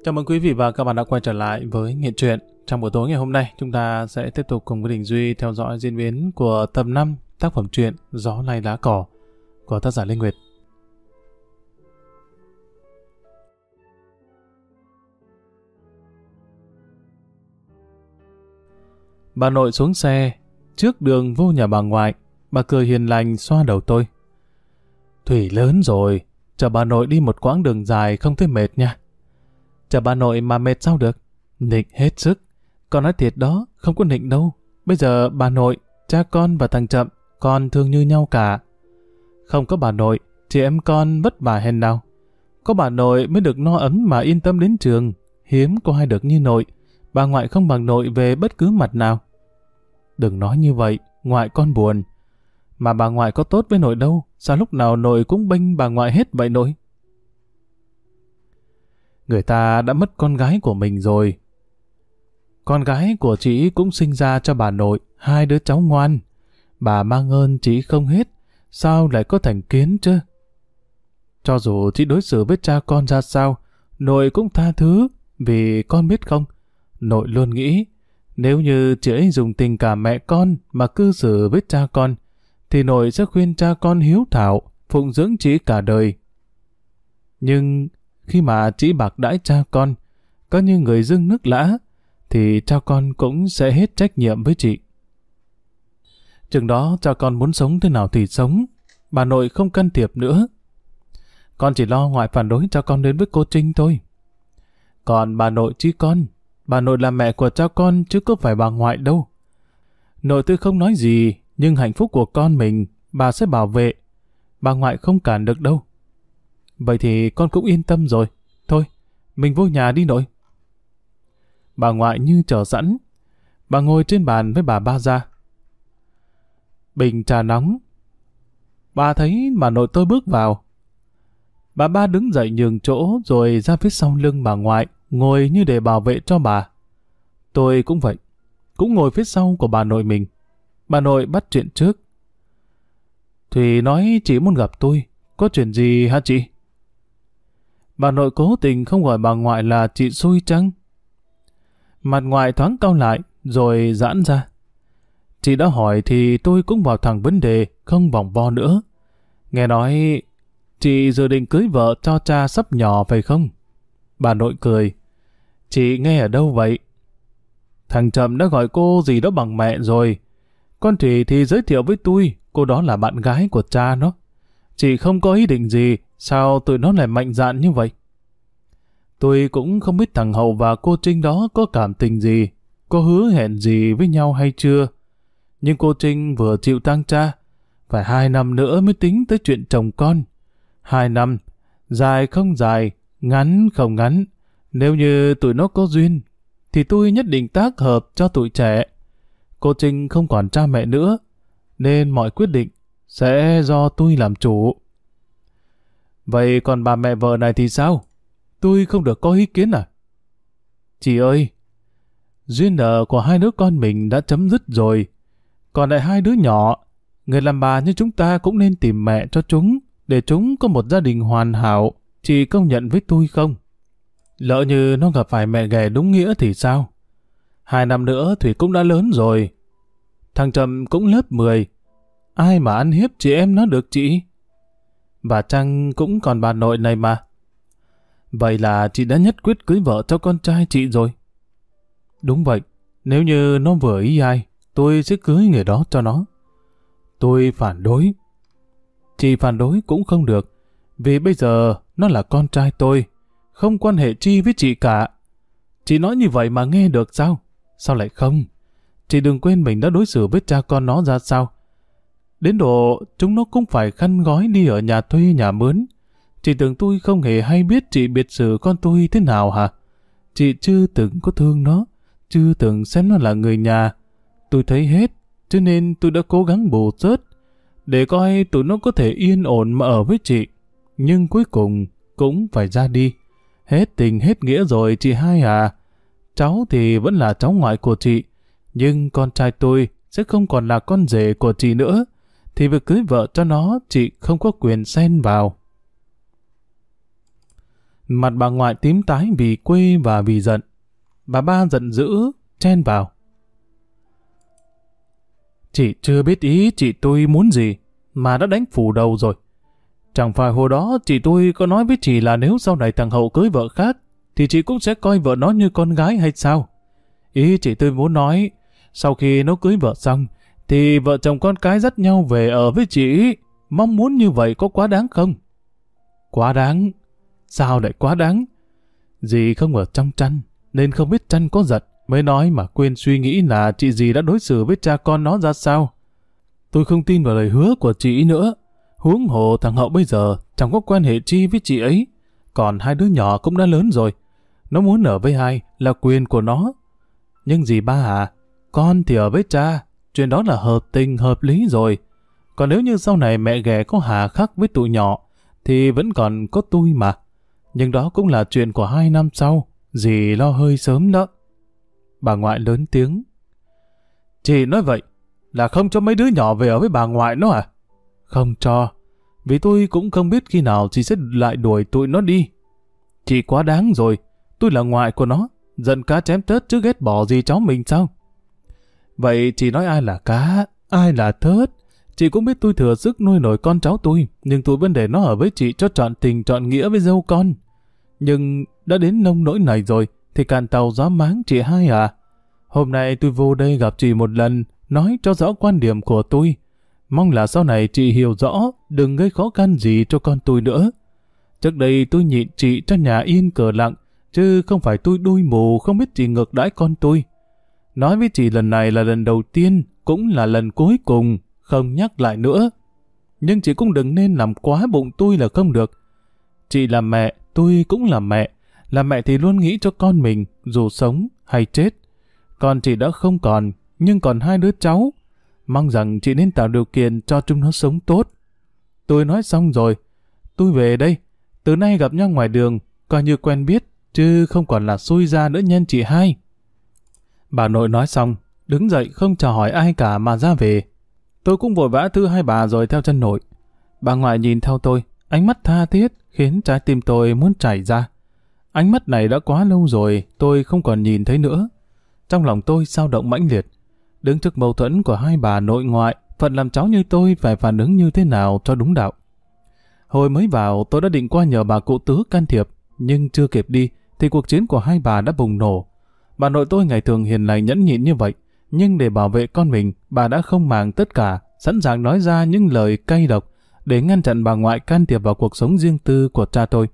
Chào mừng quý vị và các bạn đã quay trở lại với Nghệ Truyện. Trong buổi tối ngày hôm nay, chúng ta sẽ tiếp tục cùng với Đình Duy theo dõi diễn biến của tập 5 tác phẩm truyện Gió lay lá cỏ của tác giả Linh Nguyệt. Bà nội xuống xe, trước đường vô nhà bà ngoại, bà cười hiền lành xoa đầu tôi. Thủy lớn rồi, chờ bà nội đi một quãng đường dài không thấy mệt nha. Chờ bà nội mà mệt sao được? Nịnh hết sức. Con nói thiệt đó, không có nịnh đâu. Bây giờ bà nội, cha con và thằng Chậm, con thương như nhau cả. Không có bà nội, chị em con vất vả hèn nào. Có bà nội mới được no ấm mà yên tâm đến trường. Hiếm có ai được như nội. Bà ngoại không bằng nội về bất cứ mặt nào. Đừng nói như vậy, ngoại con buồn. Mà bà ngoại có tốt với nội đâu, sao lúc nào nội cũng bênh bà ngoại hết vậy nội? Người ta đã mất con gái của mình rồi. Con gái của chị cũng sinh ra cho bà nội 2 đứa cháu ngoan. Bà mang ơn chị không hết, sao lại có thành kiến chứ? Cho dù chị đối xử với cha con ra sao, nội cũng tha thứ, vì con biết không, nội luôn nghĩ, nếu như chị ấy dùng tình cảm mẹ con mà cư xử với cha con, thì nội sẽ khuyên cha con hiếu thảo, phụng dưỡng chị cả đời. Nhưng khi mà chị bạc đãi cha con, có như người dưng nước lã, thì cha con cũng sẽ hết trách nhiệm với chị. Chừng đó cha con muốn sống thế nào thì sống, bà nội không can thiệp nữa. Con chỉ lo ngoại phản đối cha con đến với cô Trinh thôi. Còn bà nội chứ con, bà nội là mẹ của cha con chứ có phải bà ngoại đâu. Nội tôi không nói gì, nhưng hạnh phúc của con mình, bà sẽ bảo vệ. Bà ngoại không cản được đâu. Vậy thì con cũng yên tâm rồi. Thôi, mình vô nhà đi nội. Bà ngoại như chờ sẵn. Bà ngồi trên bàn với bà Ba Gia. Bình trà nóng. Bà thấy bà nội tôi bước vào. Bà Ba đứng dậy nhường chỗ rồi ra phía sau lưng bà ngoại, ngồi như để bảo vệ cho bà. Tôi cũng vậy, cũng ngồi phía sau của bà nội mình. Bà nội bắt chuyện trước. Thùy nói chị muốn gặp tôi. Có chuyện gì hả chị? Bà nội cố tình không gọi bà ngoại là chị xui chăng? Mặt ngoại thoáng cau lại, rồi giãn ra. Chị đã hỏi thì tôi cũng vào thẳng vấn đề, không vòng vo nữa. Nghe nói, chị dự định cưới vợ cho cha sắp nhỏ phải không? Bà nội cười. Chị nghe ở đâu vậy? Thằng Trầm đã gọi cô gì đó bằng mẹ rồi. Con Thủy thì giới thiệu với tôi, cô đó là bạn gái của cha nó. Chị không có ý định gì, sao tụi nó lại mạnh dạn như vậy? Tôi cũng không biết thằng Hậu và cô Trinh đó có cảm tình gì, có hứa hẹn gì với nhau hay chưa. Nhưng cô Trinh vừa chịu tang cha, phải 2 năm nữa mới tính tới chuyện chồng con. 2 năm, dài không dài, ngắn không ngắn. Nếu như tụi nó có duyên, thì tôi nhất định tác hợp cho tụi trẻ. Cô Trinh không còn cha mẹ nữa, nên mọi quyết định sẽ do tôi làm chủ. Vậy còn bà mẹ vợ này thì sao? Tôi không được có ý kiến à? Chị ơi, duyên nợ của 2 đứa con mình đã chấm dứt rồi. Còn lại 2 đứa nhỏ, người làm bà như chúng ta cũng nên tìm mẹ cho chúng, để chúng có một gia đình hoàn hảo. Chị công nhận với tôi không? Lỡ như nó gặp phải mẹ ghẻ đúng nghĩa thì sao? 2 năm nữa Thủy cũng đã lớn rồi. Thằng Trầm cũng lớp 10. Ai mà ăn hiếp chị em nó được chị? Và Trăng cũng còn bà nội này mà. Vậy là chị đã nhất quyết cưới vợ cho con trai chị rồi. Đúng vậy, nếu như nó vừa ý ai, tôi sẽ cưới người đó cho nó. Tôi phản đối. Chị phản đối cũng không được, vì bây giờ nó là con trai tôi, không quan hệ chi với chị cả. Chị nói như vậy mà nghe được sao? Sao lại không? Chị đừng quên mình đã đối xử với cha con nó ra sao. Đến độ chúng nó cũng phải khăn gói đi ở nhà thuê nhà mướn. Chị tưởng tôi không hề hay biết chị biệt xử con tôi thế nào hả? Chị chưa từng có thương nó, chưa từng xem nó là người nhà. Tôi thấy hết, cho nên tôi đã cố gắng bù trớt, để coi tụi nó có thể yên ổn mà ở với chị. Nhưng cuối cùng cũng phải ra đi. Hết tình hết nghĩa rồi chị hai à. Cháu thì vẫn là cháu ngoại của chị, nhưng con trai tôi sẽ không còn là con rể của chị nữa. Thì việc cưới vợ cho nó chị không có quyền xen vào. Mặt bà ngoại tím tái vì quê và vì giận. Bà ba giận dữ, chen vào. Chị chưa biết ý chị tôi muốn gì, mà đã đánh phủ đầu rồi. Chẳng phải hồi đó chị tôi có nói với chị là nếu sau này thằng Hậu cưới vợ khác, thì chị cũng sẽ coi vợ nó như con gái hay sao? Ý chị tôi muốn nói, sau khi nó cưới vợ xong, thì vợ chồng con cái dắt nhau về ở với chị. Mong muốn như vậy có quá đáng không? Quá đáng? Sao lại quá đáng? Dì không ở trong Trăn, nên không biết Trăn có giận, mới nói mà quên suy nghĩ là chị dì đã đối xử với cha con nó ra sao. Tôi không tin vào lời hứa của chị nữa. Huống hồ thằng Hậu bây giờ chẳng có quan hệ chi với chị ấy. Còn hai đứa nhỏ cũng đã lớn rồi. Nó muốn ở với ai là quyền của nó. Nhưng dì ba à, con thì ở với cha, chuyện đó là hợp tình hợp lý rồi. Còn nếu như sau này mẹ ghẻ có hà khắc với tụi nhỏ, thì vẫn còn có tôi mà. Nhưng đó cũng là chuyện của 2 năm sau, dì lo hơi sớm đó. Bà ngoại lớn tiếng. Chị nói vậy là không cho mấy đứa nhỏ về ở với bà ngoại nó à? Không cho, vì tôi cũng không biết khi nào chị sẽ lại đuổi tụi nó đi. Chị quá đáng rồi, tôi là ngoại của nó, giận cá chém tớt chứ ghét bỏ gì cháu mình sao? Vậy chị nói ai là cá, ai là thớt? Chị cũng biết tôi thừa sức nuôi nổi con cháu tôi, nhưng tôi vẫn để nó ở với chị cho trọn tình trọn nghĩa với dâu con. Nhưng đã đến nông nỗi này rồi, thì cạn tàu gió máng chị hai à. Hôm nay tôi vô đây gặp chị một lần, nói cho rõ quan điểm của tôi. Mong là sau này chị hiểu rõ, đừng gây khó khăn gì cho con tôi nữa. Trước đây tôi nhịn chị cho nhà yên cờ lặng, chứ không phải tôi đuôi mù không biết chị ngược đãi con tôi. Nói với chị lần này là lần đầu tiên, cũng là lần cuối cùng, không nhắc lại nữa. Nhưng chị cũng đừng nên làm quá bụng tôi là không được. Chị là mẹ, tôi cũng là mẹ. Là mẹ thì luôn nghĩ cho con mình, dù sống hay chết. Con chị đã không còn, nhưng còn 2 đứa cháu. Mong rằng chị nên tạo điều kiện cho chúng nó sống tốt. Tôi nói xong rồi. Tôi về đây. Từ nay gặp nhau ngoài đường, coi như quen biết, chứ không còn là xui ra nữa nhân chị hai. Bà nội nói xong, đứng dậy không chào hỏi ai cả mà ra về. Tôi cũng vội vã thưa hai bà rồi theo chân nội. Bà ngoại nhìn theo tôi, ánh mắt tha thiết khiến trái tim tôi muốn chảy ra. Ánh mắt này đã quá lâu rồi, tôi không còn nhìn thấy nữa. Trong lòng tôi dao động mãnh liệt. Đứng trước mâu thuẫn của hai bà nội ngoại, phận làm cháu như tôi phải phản ứng như thế nào cho đúng đạo. Hồi mới vào, tôi đã định qua nhờ bà cụ Tứ can thiệp, nhưng chưa kịp đi, thì cuộc chiến của hai bà đã bùng nổ. Bà nội tôi ngày thường hiền lành nhẫn nhịn như vậy, nhưng để bảo vệ con mình, bà đã không màng tất cả, sẵn sàng nói ra những lời cay độc để ngăn chặn bà ngoại can thiệp vào cuộc sống riêng tư của cha tôi.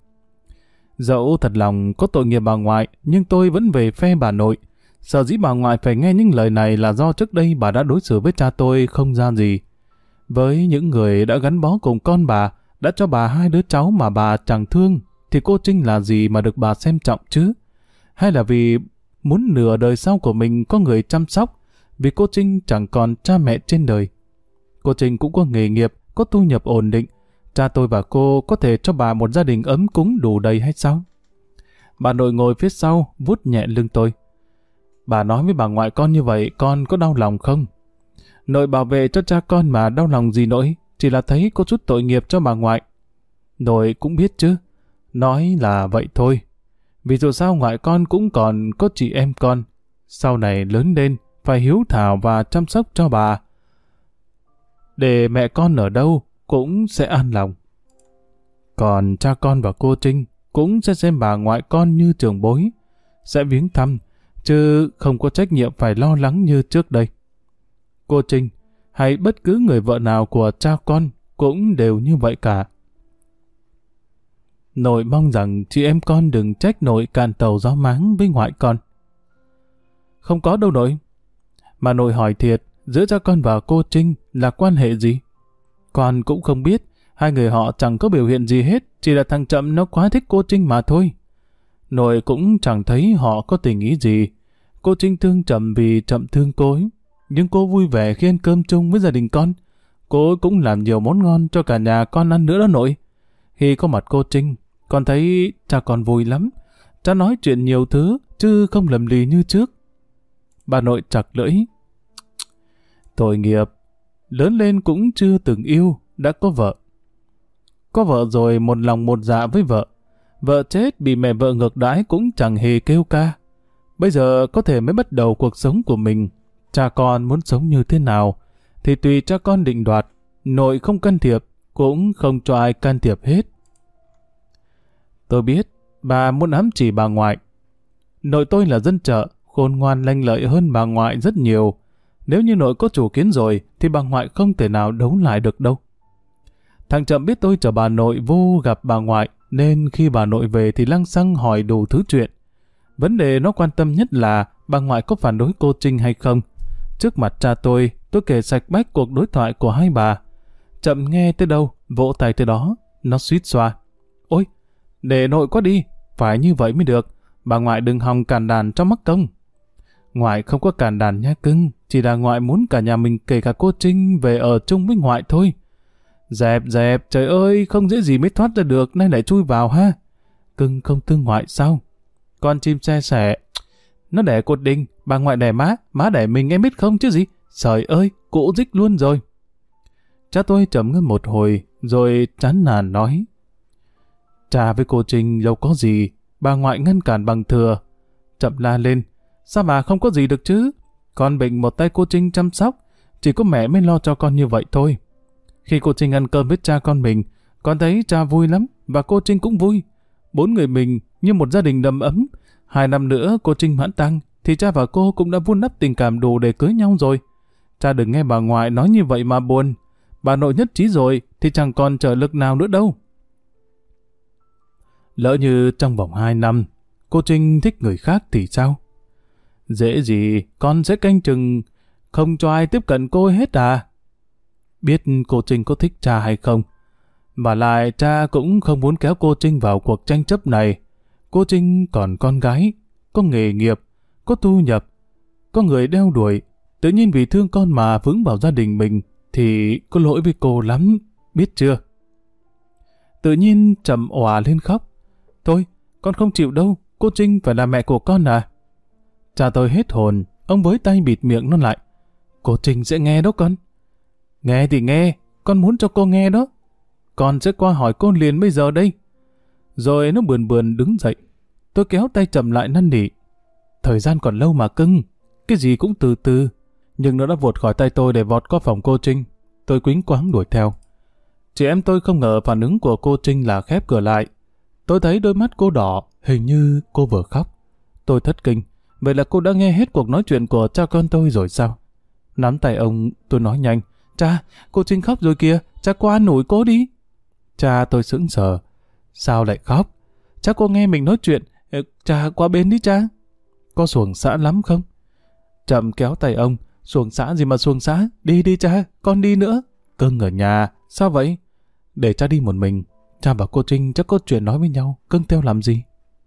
Dẫu thật lòng có tội nghiệp bà ngoại, nhưng tôi vẫn về phe bà nội. Sở dĩ bà ngoại phải nghe những lời này là do trước đây bà đã đối xử với cha tôi không ra gì. Với những người đã gắn bó cùng con bà, đã cho bà 2 đứa cháu mà bà chẳng thương, thì cô Trinh là gì mà được bà xem trọng chứ? Hay là vì muốn nửa đời sau của mình có người chăm sóc, vì cô Trinh chẳng còn cha mẹ trên đời. Cô Trinh cũng có nghề nghiệp, có thu nhập ổn định. Cha tôi và cô có thể cho bà một gia đình ấm cúng đủ đầy hay sao? Bà nội ngồi phía sau, vuốt nhẹ lưng tôi. Bà nói với bà ngoại con như vậy, con có đau lòng không? Nội bảo vệ cho cha con mà đau lòng gì nội, chỉ là thấy có chút tội nghiệp cho bà ngoại. Nội cũng biết chứ, nói là vậy thôi. Vì dù sao ngoại con cũng còn có chị em con. Sau này lớn lên, phải hiếu thảo và chăm sóc cho bà. Để mẹ con ở đâu cũng sẽ an lòng. Còn cha con và cô Trinh cũng sẽ xem bà ngoại con như trưởng bối, sẽ viếng thăm, chứ không có trách nhiệm phải lo lắng như trước đây. Cô Trinh hay bất cứ người vợ nào của cha con cũng đều như vậy cả. Nội mong rằng chị em con đừng trách nội càn tàu gió máng với ngoại con. Không có đâu nội. Mà nội hỏi thiệt, giữa cha con và cô Trinh là quan hệ gì? Con cũng không biết, hai người họ chẳng có biểu hiện gì hết, chỉ là thằng Chậm nó quá thích cô Trinh mà thôi. Nội cũng chẳng thấy họ có tình ý gì. Cô Trinh thương Chậm vì Chậm thương cô ấy. Nhưng cô vui vẻ khi ăn cơm chung với gia đình con. Cô cũng làm nhiều món ngon cho cả nhà con ăn nữa đó nội. Khi có mặt cô Trinh, con thấy cha con vui lắm. Cha nói chuyện nhiều thứ, chứ không lầm lì như trước. Bà nội chặt lưỡi. Tội nghiệp, lớn lên cũng chưa từng yêu, đã có vợ. Có vợ rồi một lòng một dạ với vợ. Vợ chết bị mẹ vợ ngược đãi cũng chẳng hề kêu ca. Bây giờ có thể mới bắt đầu cuộc sống của mình. Cha con muốn sống như thế nào thì tùy cha con định đoạt. Nội không can thiệp, cũng không cho ai can thiệp hết. Tôi biết bà muốn ám chỉ bà ngoại. Nội tôi là dân chợ, khôn ngoan lanh lợi hơn bà ngoại rất nhiều. Nếu như nội có chủ kiến rồi thì bà ngoại không thể nào đấu lại được đâu. Thằng Chậm biết tôi chở bà nội vô gặp bà ngoại, nên khi bà nội về thì lăng xăng hỏi đủ thứ chuyện. Vấn đề nó quan tâm nhất là bà ngoại có phản đối cô Trinh hay không. Trước mặt cha tôi kể sạch bách cuộc đối thoại của hai bà. Chậm nghe tới đâu, vỗ tay tới đó, nó suýt xoa. Ôi, để nội có đi, phải như vậy mới được. Bà ngoại đừng hòng cản đàn cho mắc công. Ngoại không có cản đàn nha cưng, chỉ là ngoại muốn cả nhà mình kể cả cô Trinh về ở chung với ngoại thôi. Dẹp, trời ơi, không dễ gì mới thoát ra được, nay lại chui vào ha. Cưng không thương ngoại sao? Con chim xe sẻ, nó đẻ cột đình, bà ngoại đẻ má đẻ mình em biết không chứ gì? Trời ơi, cụ dích luôn rồi. Cha tôi trầm ngâm một hồi, rồi chán nản nói. Cha với cô Trinh đâu có gì, bà ngoại ngăn cản bằng thừa. Chậm la lên, sao bà không có gì được chứ? Con bệnh một tay cô Trinh chăm sóc, chỉ có mẹ mới lo cho con như vậy thôi. Khi cô Trinh ăn cơm với cha con mình, con thấy cha vui lắm, và cô Trinh cũng vui. 4 người mình như một gia đình đầm ấm. 2 năm nữa cô Trinh mãn tang, thì cha và cô cũng đã vun đắp tình cảm đủ để cưới nhau rồi. Cha đừng nghe bà ngoại nói như vậy mà buồn. Bà nội nhất trí rồi, thì chẳng còn trợ lực nào nữa đâu. Lỡ như trong vòng 2 năm, cô Trinh thích người khác thì sao? Dễ gì, con sẽ canh chừng, không cho ai tiếp cận cô ấy hết à? Biết cô Trinh có thích cha hay không? Và lại cha cũng không muốn kéo cô Trinh vào cuộc tranh chấp này. Cô Trinh còn con gái, có nghề nghiệp, có thu nhập, có người đeo đuổi. Tự nhiên vì thương con mà vướng vào gia đình mình thì có lỗi với cô lắm, biết chưa? Tự nhiên Trầm òa lên khóc. Thôi, con không chịu đâu, cô Trinh phải là mẹ của con à? Cha tôi hết hồn, ông với tay bịt miệng nó lại. Cô Trinh sẽ nghe đó con. Nghe thì nghe, con muốn cho cô nghe đó. Con sẽ qua hỏi cô liền bây giờ đây. Rồi nó bườn đứng dậy. Tôi kéo tay Trầm lại năn nỉ. Thời gian còn lâu mà cưng, cái gì cũng từ từ. Nhưng nó đã vụt khỏi tay tôi để vọt qua phòng cô Trinh. Tôi quýnh quáng đuổi theo. Chị em tôi không ngờ phản ứng của cô Trinh là khép cửa lại. Tôi thấy đôi mắt cô đỏ, hình như cô vừa khóc. Tôi thất kinh. Vậy là cô đã nghe hết cuộc nói chuyện của cha con tôi rồi sao? Nắm tay ông, tôi nói nhanh. Cha, cô Trinh khóc rồi kìa, cha qua an ủi cô đi. Cha tôi sững sờ. Sao lại khóc? Cha cô nghe mình nói chuyện. Cha qua bên đi cha. Có xuồng xã lắm không? Chậm kéo tay ông. Xuồng xã gì mà xuồng xã? Đi đi cha, con đi nữa. Cưng ở nhà, sao vậy? Để cha đi một mình. Cha và cô Trinh chắc có chuyện nói với nhau, cưng theo làm gì?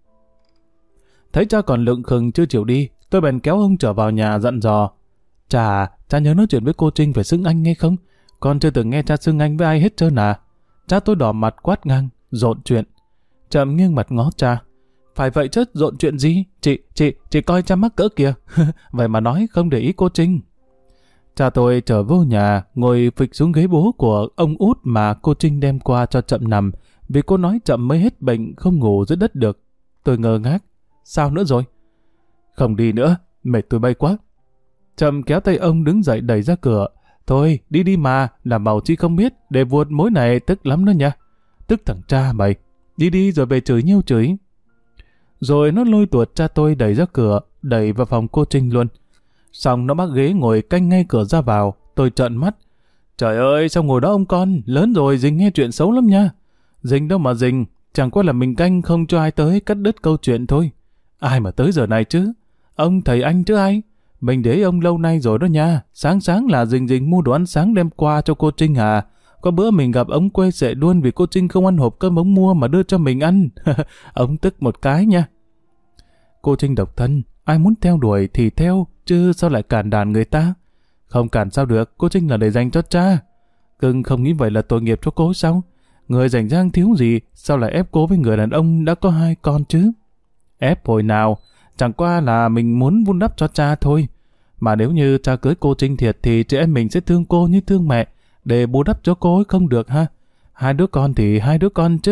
Thấy cha còn lững khừng chưa chịu đi, tôi bèn kéo ông trở vào nhà dặn dò. Cha nhớ nói chuyện với cô Trinh phải xưng anh nghe không? Con chưa từng nghe cha xưng anh với ai hết trơn à? Cha tôi đỏ mặt quát ngang, rộn chuyện. Chậm nghiêng mặt ngó cha. Phải vậy chứ, rộn chuyện gì? Chị coi cha mắc cỡ kìa. Vậy mà nói không để ý cô Trinh. Cha tôi trở vô nhà, ngồi phịch xuống ghế bố của ông út mà cô Trinh đem qua cho Chậm nằm, vì cô nói Chậm mới hết bệnh không ngủ dưới đất được. Tôi ngơ ngác. Sao nữa rồi? Không đi nữa, mệt tôi bay quá. Chậm kéo tay ông đứng dậy đẩy ra cửa. Thôi, đi đi mà, làm bảo chi không biết, để vuột mối này tức lắm đó nha. Tức thằng cha mày. Đi đi rồi về chửi nhiêu chửi. Rồi nó lôi tuột cha tôi đẩy ra cửa, đẩy vào phòng cô Trinh luôn. Xong nó bắt ghế ngồi canh ngay cửa ra vào. Tôi trợn mắt. Trời ơi, sao ngồi đó ông con, lớn rồi Dình nghe chuyện xấu lắm nha. Dình đâu mà Dình, chẳng qua là mình canh không cho ai tới cắt đứt câu chuyện thôi. Ai mà tới giờ này chứ? Ông thầy anh chứ ai? Mình để ông lâu nay rồi đó nha. Sáng là Dình mua đồ ăn sáng đem qua cho cô Trinh à. Có bữa mình gặp ông quê sệ luôn vì cô Trinh không ăn hộp cơm ông mua mà đưa cho mình ăn. Ông tức một cái nha. Cô Trinh độc thân, ai muốn theo đuổi thì theo, chứ sao lại cản đàn người ta? Không cản sao được, cô Trinh là để dành cho cha. Cưng không nghĩ vậy là tội nghiệp cho cô sao? Người rảnh rang thiếu gì, sao lại ép cô với người đàn ông đã có 2 con chứ? Ép hồi nào, chẳng qua là mình muốn vun đắp cho cha thôi. Mà nếu như cha cưới cô Trinh thiệt thì chị em mình sẽ thương cô như thương mẹ, để bù đắp cho cô ấy không được ha. 2 đứa con thì 2 đứa con chứ,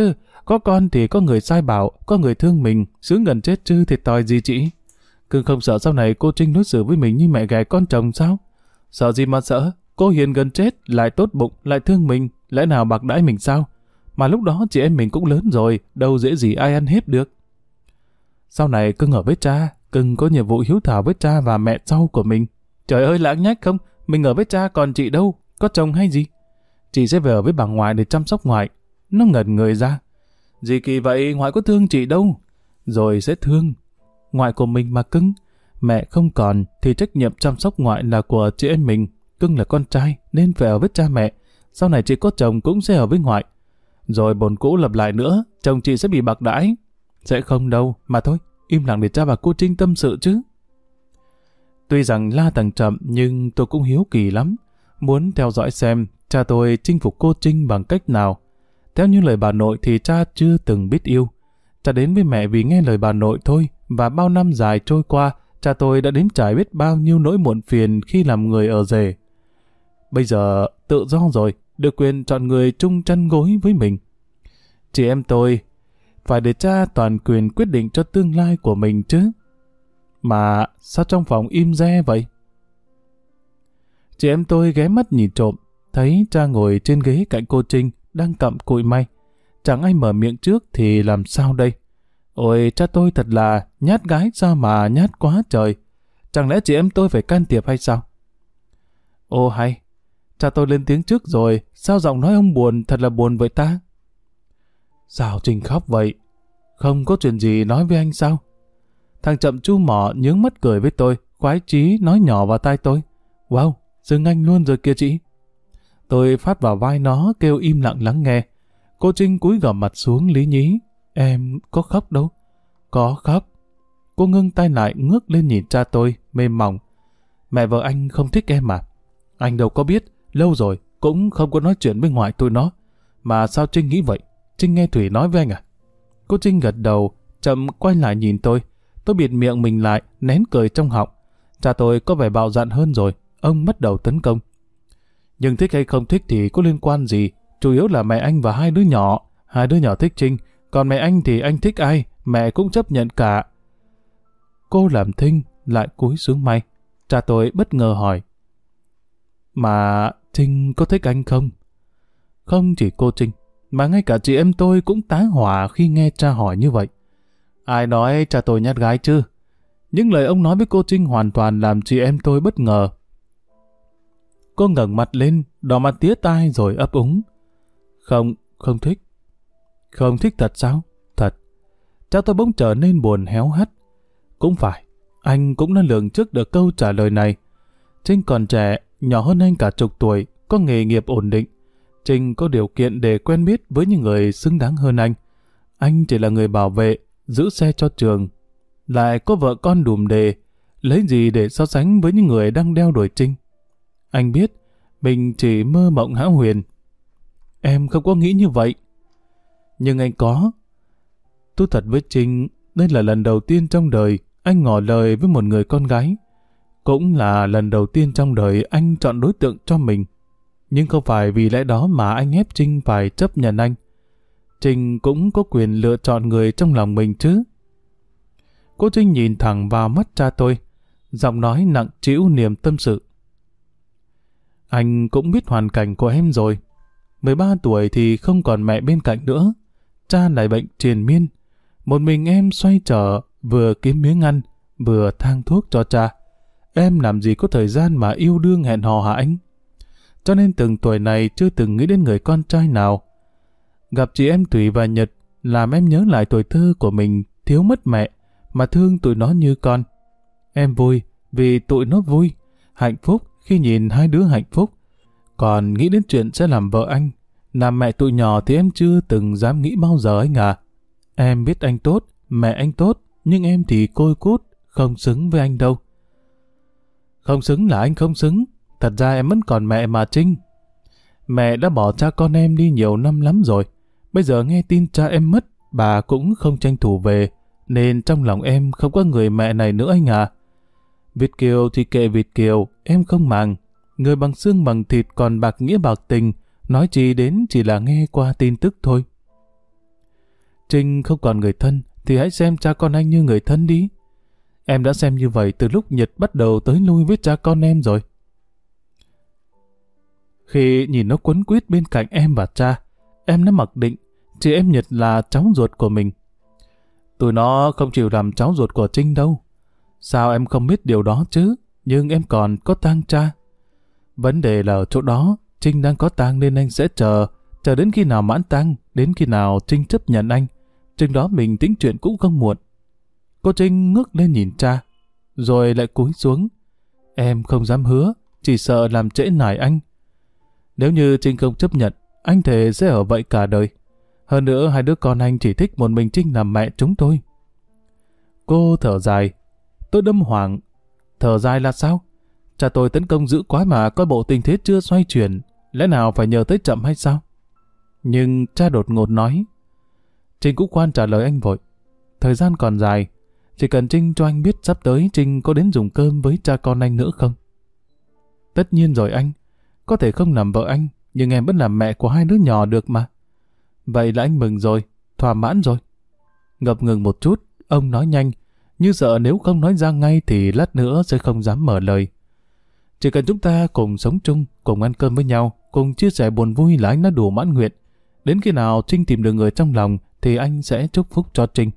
Có con thì có người sai bảo, có người thương mình, xứ gần chết chứ thiệt thòi gì chị. Cưng không sợ sau này cô Trinh đối xử với mình như mẹ ghẻ con chồng sao? Sợ gì mà sợ, cô Hiền gần chết, lại tốt bụng, lại thương mình, lẽ nào bạc đãi mình sao? Mà lúc đó chị em mình cũng lớn rồi, đâu dễ gì ai ăn hiếp được. Sau này cưng ở với cha, cưng có nhiệm vụ hiếu thảo với cha và mẹ sau của mình. Trời ơi lãng nhách không, mình ở với cha còn chị đâu, có chồng hay gì? Chị sẽ về ở với bà ngoại để chăm sóc ngoại. Nó ngẩn người ra. Gì kỳ vậy, ngoại có thương chị đâu. Rồi sẽ thương. Ngoại của mình mà cưng. Mẹ không còn thì trách nhiệm chăm sóc ngoại là của chị em mình. Cưng là con trai nên phải ở với cha mẹ. Sau này chị có chồng cũng sẽ ở với ngoại. Rồi bồn cũ lặp lại nữa, chồng chị sẽ bị bạc đãi. Sẽ không đâu, mà thôi, im lặng để cha bà cô Trinh tâm sự chứ. Tuy rằng la thằng chậm nhưng tôi cũng hiếu kỳ lắm. Muốn theo dõi xem cha tôi chinh phục cô Trinh bằng cách nào. Theo như lời bà nội thì cha chưa từng biết yêu. Cha đến với mẹ vì nghe lời bà nội thôi, và bao năm dài trôi qua, cha tôi đã đếm trải biết bao nhiêu nỗi muộn phiền khi làm người ở rể. Bây giờ tự do rồi, được quyền chọn người chung chăn gối với mình. Chị em tôi phải để cha toàn quyền quyết định cho tương lai của mình chứ. Mà sao trong phòng im re vậy? Chị em tôi ghé mắt nhìn trộm, thấy cha ngồi trên ghế cạnh cô Trinh, đang cặm cụi may. Chẳng ai mở miệng trước thì làm sao đây? Ôi, cha tôi thật là nhát gái sao mà nhát quá trời. Chẳng lẽ chị em tôi phải can thiệp hay sao? Ô hay, cha tôi lên tiếng trước rồi, sao giọng nói ông buồn, thật là buồn vậy ta? Sao Trinh khóc vậy? Không có chuyện gì nói với anh sao? Thằng chậm chu mỏ nhướng mắt cười với tôi, khoái chí nói nhỏ vào tai tôi. Wow, dừng anh luôn rồi kìa chị. Tôi phát vào vai nó kêu im lặng lắng nghe. Cô Trinh cúi gằm mặt xuống lý nhí. Em có khóc đâu. Có khóc. Cô ngưng tay lại ngước lên nhìn cha tôi, mềm mỏng. Mẹ vợ anh không thích em à? Anh đâu có biết, lâu rồi cũng không có nói chuyện với ngoại tụi nó. Mà sao Trinh nghĩ vậy? Trinh nghe Thủy nói với anh à? Cô Trinh gật đầu, chậm quay lại nhìn tôi. Tôi bịt miệng mình lại, nén cười trong họng. Cha tôi có vẻ bạo dạn hơn rồi, ông bắt đầu tấn công. Nhưng thích hay không thích thì có liên quan gì, chủ yếu là mẹ anh và hai đứa nhỏ thích Trinh, còn mẹ anh thì anh thích ai, mẹ cũng chấp nhận cả. Cô làm thinh, lại cúi xuống may. Cha tôi bất ngờ hỏi. Mà Trinh có thích anh không? Không chỉ cô Trinh, mà ngay cả chị em tôi cũng tá hỏa khi nghe cha hỏi như vậy. Ai nói cha tôi nhát gái chứ? Những lời ông nói với cô Trinh hoàn toàn làm chị em tôi bất ngờ. Cô ngẩng mặt lên, đỏ mặt tía tai rồi ấp úng. Không thích. Không thích thật sao? Thật. Cha tôi bỗng trở nên buồn héo hắt. Cũng phải, anh cũng đã lường trước được câu trả lời này. Trinh còn trẻ, nhỏ hơn anh cả chục tuổi, có nghề nghiệp ổn định. Trinh có điều kiện để quen biết với những người xứng đáng hơn anh. Anh chỉ là người bảo vệ, giữ xe cho trường. Lại có vợ con đùm đề, lấy gì để so sánh với những người đang đeo đuổi Trinh. Anh biết, mình chỉ mơ mộng hão huyền. Em không có nghĩ như vậy. Nhưng anh có. Thú thật với Trinh, đây là lần đầu tiên trong đời anh ngỏ lời với một người con gái. Cũng là lần đầu tiên trong đời anh chọn đối tượng cho mình. Nhưng không phải vì lẽ đó mà anh ép Trinh phải chấp nhận anh. Trinh cũng có quyền lựa chọn người trong lòng mình chứ. Cô Trinh nhìn thẳng vào mắt cha tôi, giọng nói nặng trĩu niềm tâm sự. Anh cũng biết hoàn cảnh của em rồi. 13 tuổi thì không còn mẹ bên cạnh nữa. Cha lại bệnh triền miên. Một mình em xoay trở, vừa kiếm miếng ăn, vừa thang thuốc cho cha. Em làm gì có thời gian mà yêu đương hẹn hò hả anh? Cho nên từng tuổi này chưa từng nghĩ đến người con trai nào. Gặp chị em Thủy và Nhật làm em nhớ lại tuổi thơ của mình thiếu mất mẹ, mà thương tụi nó như con. Em vui vì tụi nó vui, hạnh phúc khi nhìn hai đứa hạnh phúc. Còn nghĩ đến chuyện sẽ làm vợ anh, làm mẹ tụi nhỏ thì em chưa từng dám nghĩ bao giờ anh à. Em biết anh tốt, mẹ anh tốt, nhưng em thì côi cút, không xứng với anh đâu. Không xứng là anh không xứng, thật ra em vẫn còn mẹ mà Trinh. Mẹ đã bỏ cha con em đi nhiều năm lắm rồi. Bây giờ nghe tin cha em mất, bà cũng không tranh thủ về, nên trong lòng em không có người mẹ này nữa anh à. Việt kiều thì kệ Việt kiều, em không màng. Người bằng xương bằng thịt còn bạc nghĩa bạc tình, nói chi đến chỉ là nghe qua tin tức thôi. Trinh không còn người thân thì hãy xem cha con anh như người thân đi. Em đã xem như vậy từ lúc Nhật bắt đầu tới lui với cha con em rồi. Khi nhìn nó quấn quýt bên cạnh em và cha, em đã mặc định chị em Nhật là cháu ruột của mình. Tụi nó không chịu làm cháu ruột của Trinh đâu. Sao em không biết điều đó chứ? Nhưng em còn có tang cha. Vấn đề là ở chỗ đó, Trinh đang có tang nên anh sẽ chờ đến khi nào mãn tang, đến khi nào Trinh chấp nhận anh. Chừng đó mình tính chuyện cũng không muộn. Cô Trinh ngước lên nhìn cha, rồi lại cúi xuống. Em không dám hứa, chỉ sợ làm trễ nải anh. Nếu như Trinh không chấp nhận, anh thề sẽ ở vậy cả đời. Hơn nữa, hai đứa con anh chỉ thích một mình Trinh làm mẹ chúng tôi. Cô thở dài. Tôi đâm hoảng. Thở dài là sao? Cha tôi tấn công dữ quá mà coi bộ tình thế chưa xoay chuyển. Lẽ nào phải nhờ tới chậm hay sao? Nhưng cha đột ngột nói. Trinh cũng khoan trả lời anh vội. Thời gian còn dài. Chỉ cần Trinh cho anh biết sắp tới Trinh có đến dùng cơm với cha con anh nữa không? Tất nhiên rồi anh. Có thể không làm vợ anh, nhưng em vẫn làm mẹ của hai đứa nhỏ được mà. Vậy là anh mừng rồi, thỏa mãn rồi. Ngập ngừng một chút, ông nói nhanh, như sợ nếu không nói ra ngay thì lát nữa sẽ không dám mở lời. Chỉ cần chúng ta cùng sống chung, cùng ăn cơm với nhau, cùng chia sẻ buồn vui là anh đã đủ mãn nguyện. Đến khi nào Trinh tìm được người trong lòng thì anh sẽ chúc phúc cho Trinh.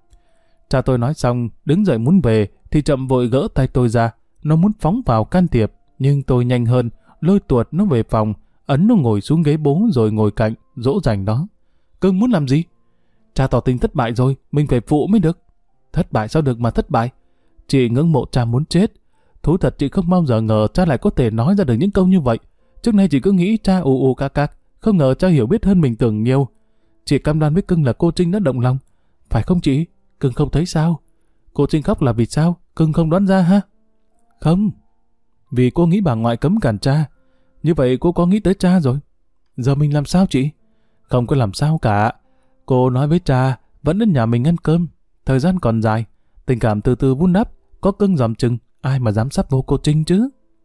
Cha tôi nói xong, đứng dậy muốn về thì Chậm vội gỡ tay tôi ra. Nó muốn phóng vào can thiệp, nhưng tôi nhanh hơn, lôi tuột nó về phòng, ấn nó ngồi xuống ghế bố rồi ngồi cạnh, dỗ dành nó. Cưng muốn làm gì? Cha tỏ tình thất bại rồi, mình phải phụ mới được. Thất bại sao được mà thất bại? Chị ngưỡng mộ cha muốn chết. Thú thật chị không bao giờ ngờ cha lại có thể nói ra được những câu như vậy. Trước nay chị cứ nghĩ cha ù ù cạc, không ngờ cha hiểu biết hơn mình tưởng nhiều. Chị cam đoan với Cưng là cô Trinh đã động lòng. Phải không chị? Cưng không thấy sao? Cô Trinh khóc là vì sao? Cưng không đoán ra ha? Không. Vì cô nghĩ bà ngoại cấm cản cha. Như vậy cô có nghĩ tới cha rồi. Giờ mình làm sao chị? Không có làm sao cả. Cô nói với cha vẫn đến nhà mình ăn cơm. Thời gian còn dài, tình cảm từ từ vun đắp. Có Cưng dòm chừng, ai mà dám sắp vô cô Trinh chứ?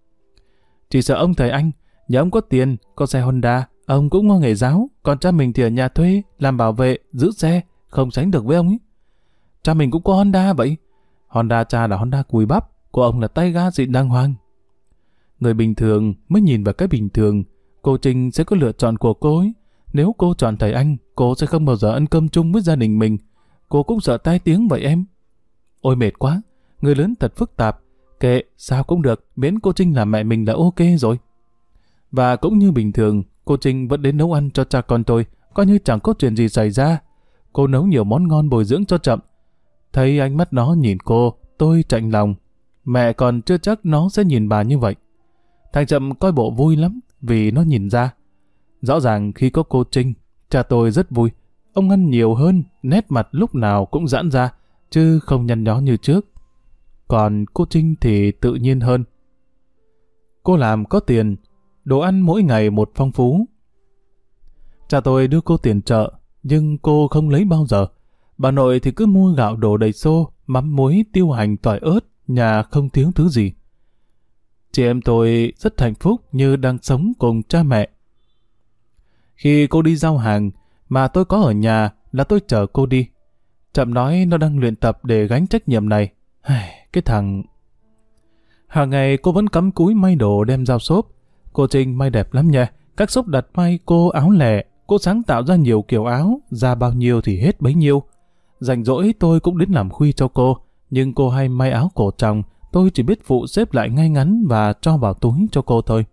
Chỉ sợ ông thầy anh, nhà ông có tiền, có xe Honda, ông cũng có nghề giáo, còn cha mình thì ở nhà thuê, làm bảo vệ, giữ xe, không sánh được với ông ấy. Cha mình cũng có Honda vậy. Honda cha là Honda cùi bắp, của ông là tay ga xịn đàng hoàng. Người bình thường mới nhìn vào cái bình thường. Cô Trinh sẽ có lựa chọn của cô ấy. Nếu cô chọn thầy anh, cô sẽ không bao giờ ăn cơm chung với gia đình mình. Cô cũng sợ tai tiếng vậy em. Ôi mệt quá, người lớn thật phức tạp. Kệ, sao cũng được, miễn cô Trinh làm mẹ mình là ok rồi. Và cũng như bình thường, cô Trinh vẫn đến nấu ăn cho cha con tôi, coi như chẳng có chuyện gì xảy ra. Cô nấu nhiều món ngon bồi dưỡng cho Chậm. Thấy ánh mắt nó nhìn cô, tôi chạnh lòng. Mẹ còn chưa chắc nó sẽ nhìn bà như vậy. Thằng Chậm coi bộ vui lắm, vì nó nhìn ra. Rõ ràng khi có cô Trinh, cha tôi rất vui. Ông ăn nhiều hơn, nét mặt lúc nào cũng giãn ra, chứ không nhăn nhó như trước. Còn cô Trinh thì tự nhiên hơn. Cô làm có tiền, đồ ăn mỗi ngày một phong phú. Cha tôi đưa cô tiền chợ, nhưng cô không lấy bao giờ. Bà nội thì cứ mua gạo đổ đầy xô, mắm muối, tiêu hành, tỏi ớt, nhà không thiếu thứ gì. Chị em tôi rất hạnh phúc như đang sống cùng cha mẹ. Khi cô đi giao hàng, mà tôi có ở nhà là tôi chở cô đi. Chậm nói nó đang luyện tập để gánh trách nhiệm này. Cái thằng... Hàng ngày cô vẫn cắm cúi may đồ đem giao xốp. Cô Trinh may đẹp lắm nha. Các xốp đặt may cô áo lẻ. Cô sáng tạo ra nhiều kiểu áo, ra bao nhiêu thì hết bấy nhiêu. Rảnh rỗi tôi cũng đến làm khuy cho cô. Nhưng cô hay may áo cổ tròng, tôi chỉ biết phụ xếp lại ngay ngắn và cho vào túi cho cô thôi.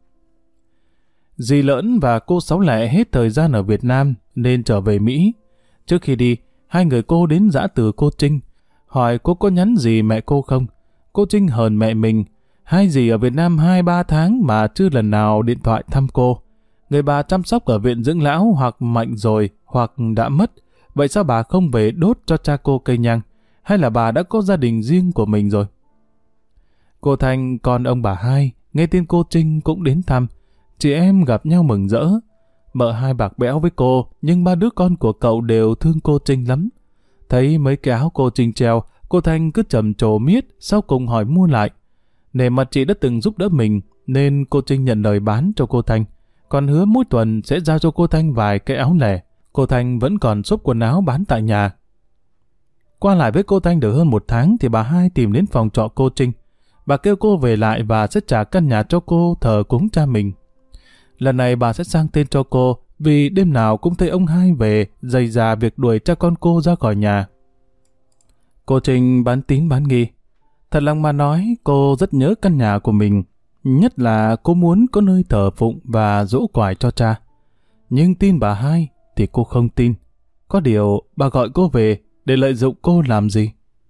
Dì Lỡn và cô Sáu Lẹ hết thời gian ở Việt Nam nên trở về Mỹ. Trước khi đi, hai người cô đến giã từ cô Trinh, hỏi cô có nhắn gì mẹ cô không. Cô Trinh hờn mẹ mình, hai dì ở Việt Nam 2-3 tháng mà chưa lần nào điện thoại thăm cô. Người bà chăm sóc ở viện dưỡng lão hoặc mạnh rồi hoặc đã mất, vậy sao bà không về đốt cho cha cô cây nhang, hay là bà đã có gia đình riêng của mình rồi? Cô Thanh con ông bà hai, nghe tin cô Trinh cũng đến thăm, chị em gặp nhau mừng rỡ. Mợ hai bạc bẽo với cô, nhưng ba đứa con của cậu đều thương cô Trinh lắm. Thấy mấy cái áo cô Trinh treo, cô Thanh cứ trầm trồ miết, sau cùng hỏi mua lại. Nể mặt chị đã từng giúp đỡ mình, nên cô Trinh nhận lời bán cho cô Thanh, còn hứa mỗi tuần sẽ giao cho cô Thanh vài cái áo lẻ. Cô Thanh vẫn còn xốp quần áo bán tại nhà. Qua lại với cô Thanh được hơn 1 tháng thì bà Hai tìm đến phòng trọ cô Trinh. Bà kêu cô về lại và sẽ trả căn nhà cho cô thờ cúng cha mình. Lần này bà sẽ sang tên cho cô vì đêm nào cũng thấy ông Hai về rầy rà việc đuổi cha con cô ra khỏi nhà. Cô Trinh bán tín bán nghi. Thật lòng mà nói, cô rất nhớ căn nhà của mình. Nhất là cô muốn có nơi thờ phụng và giỗ quải cho cha. Nhưng tin bà Hai thì cô không tin. Có điều bà gọi cô về để lợi dụng cô làm gì?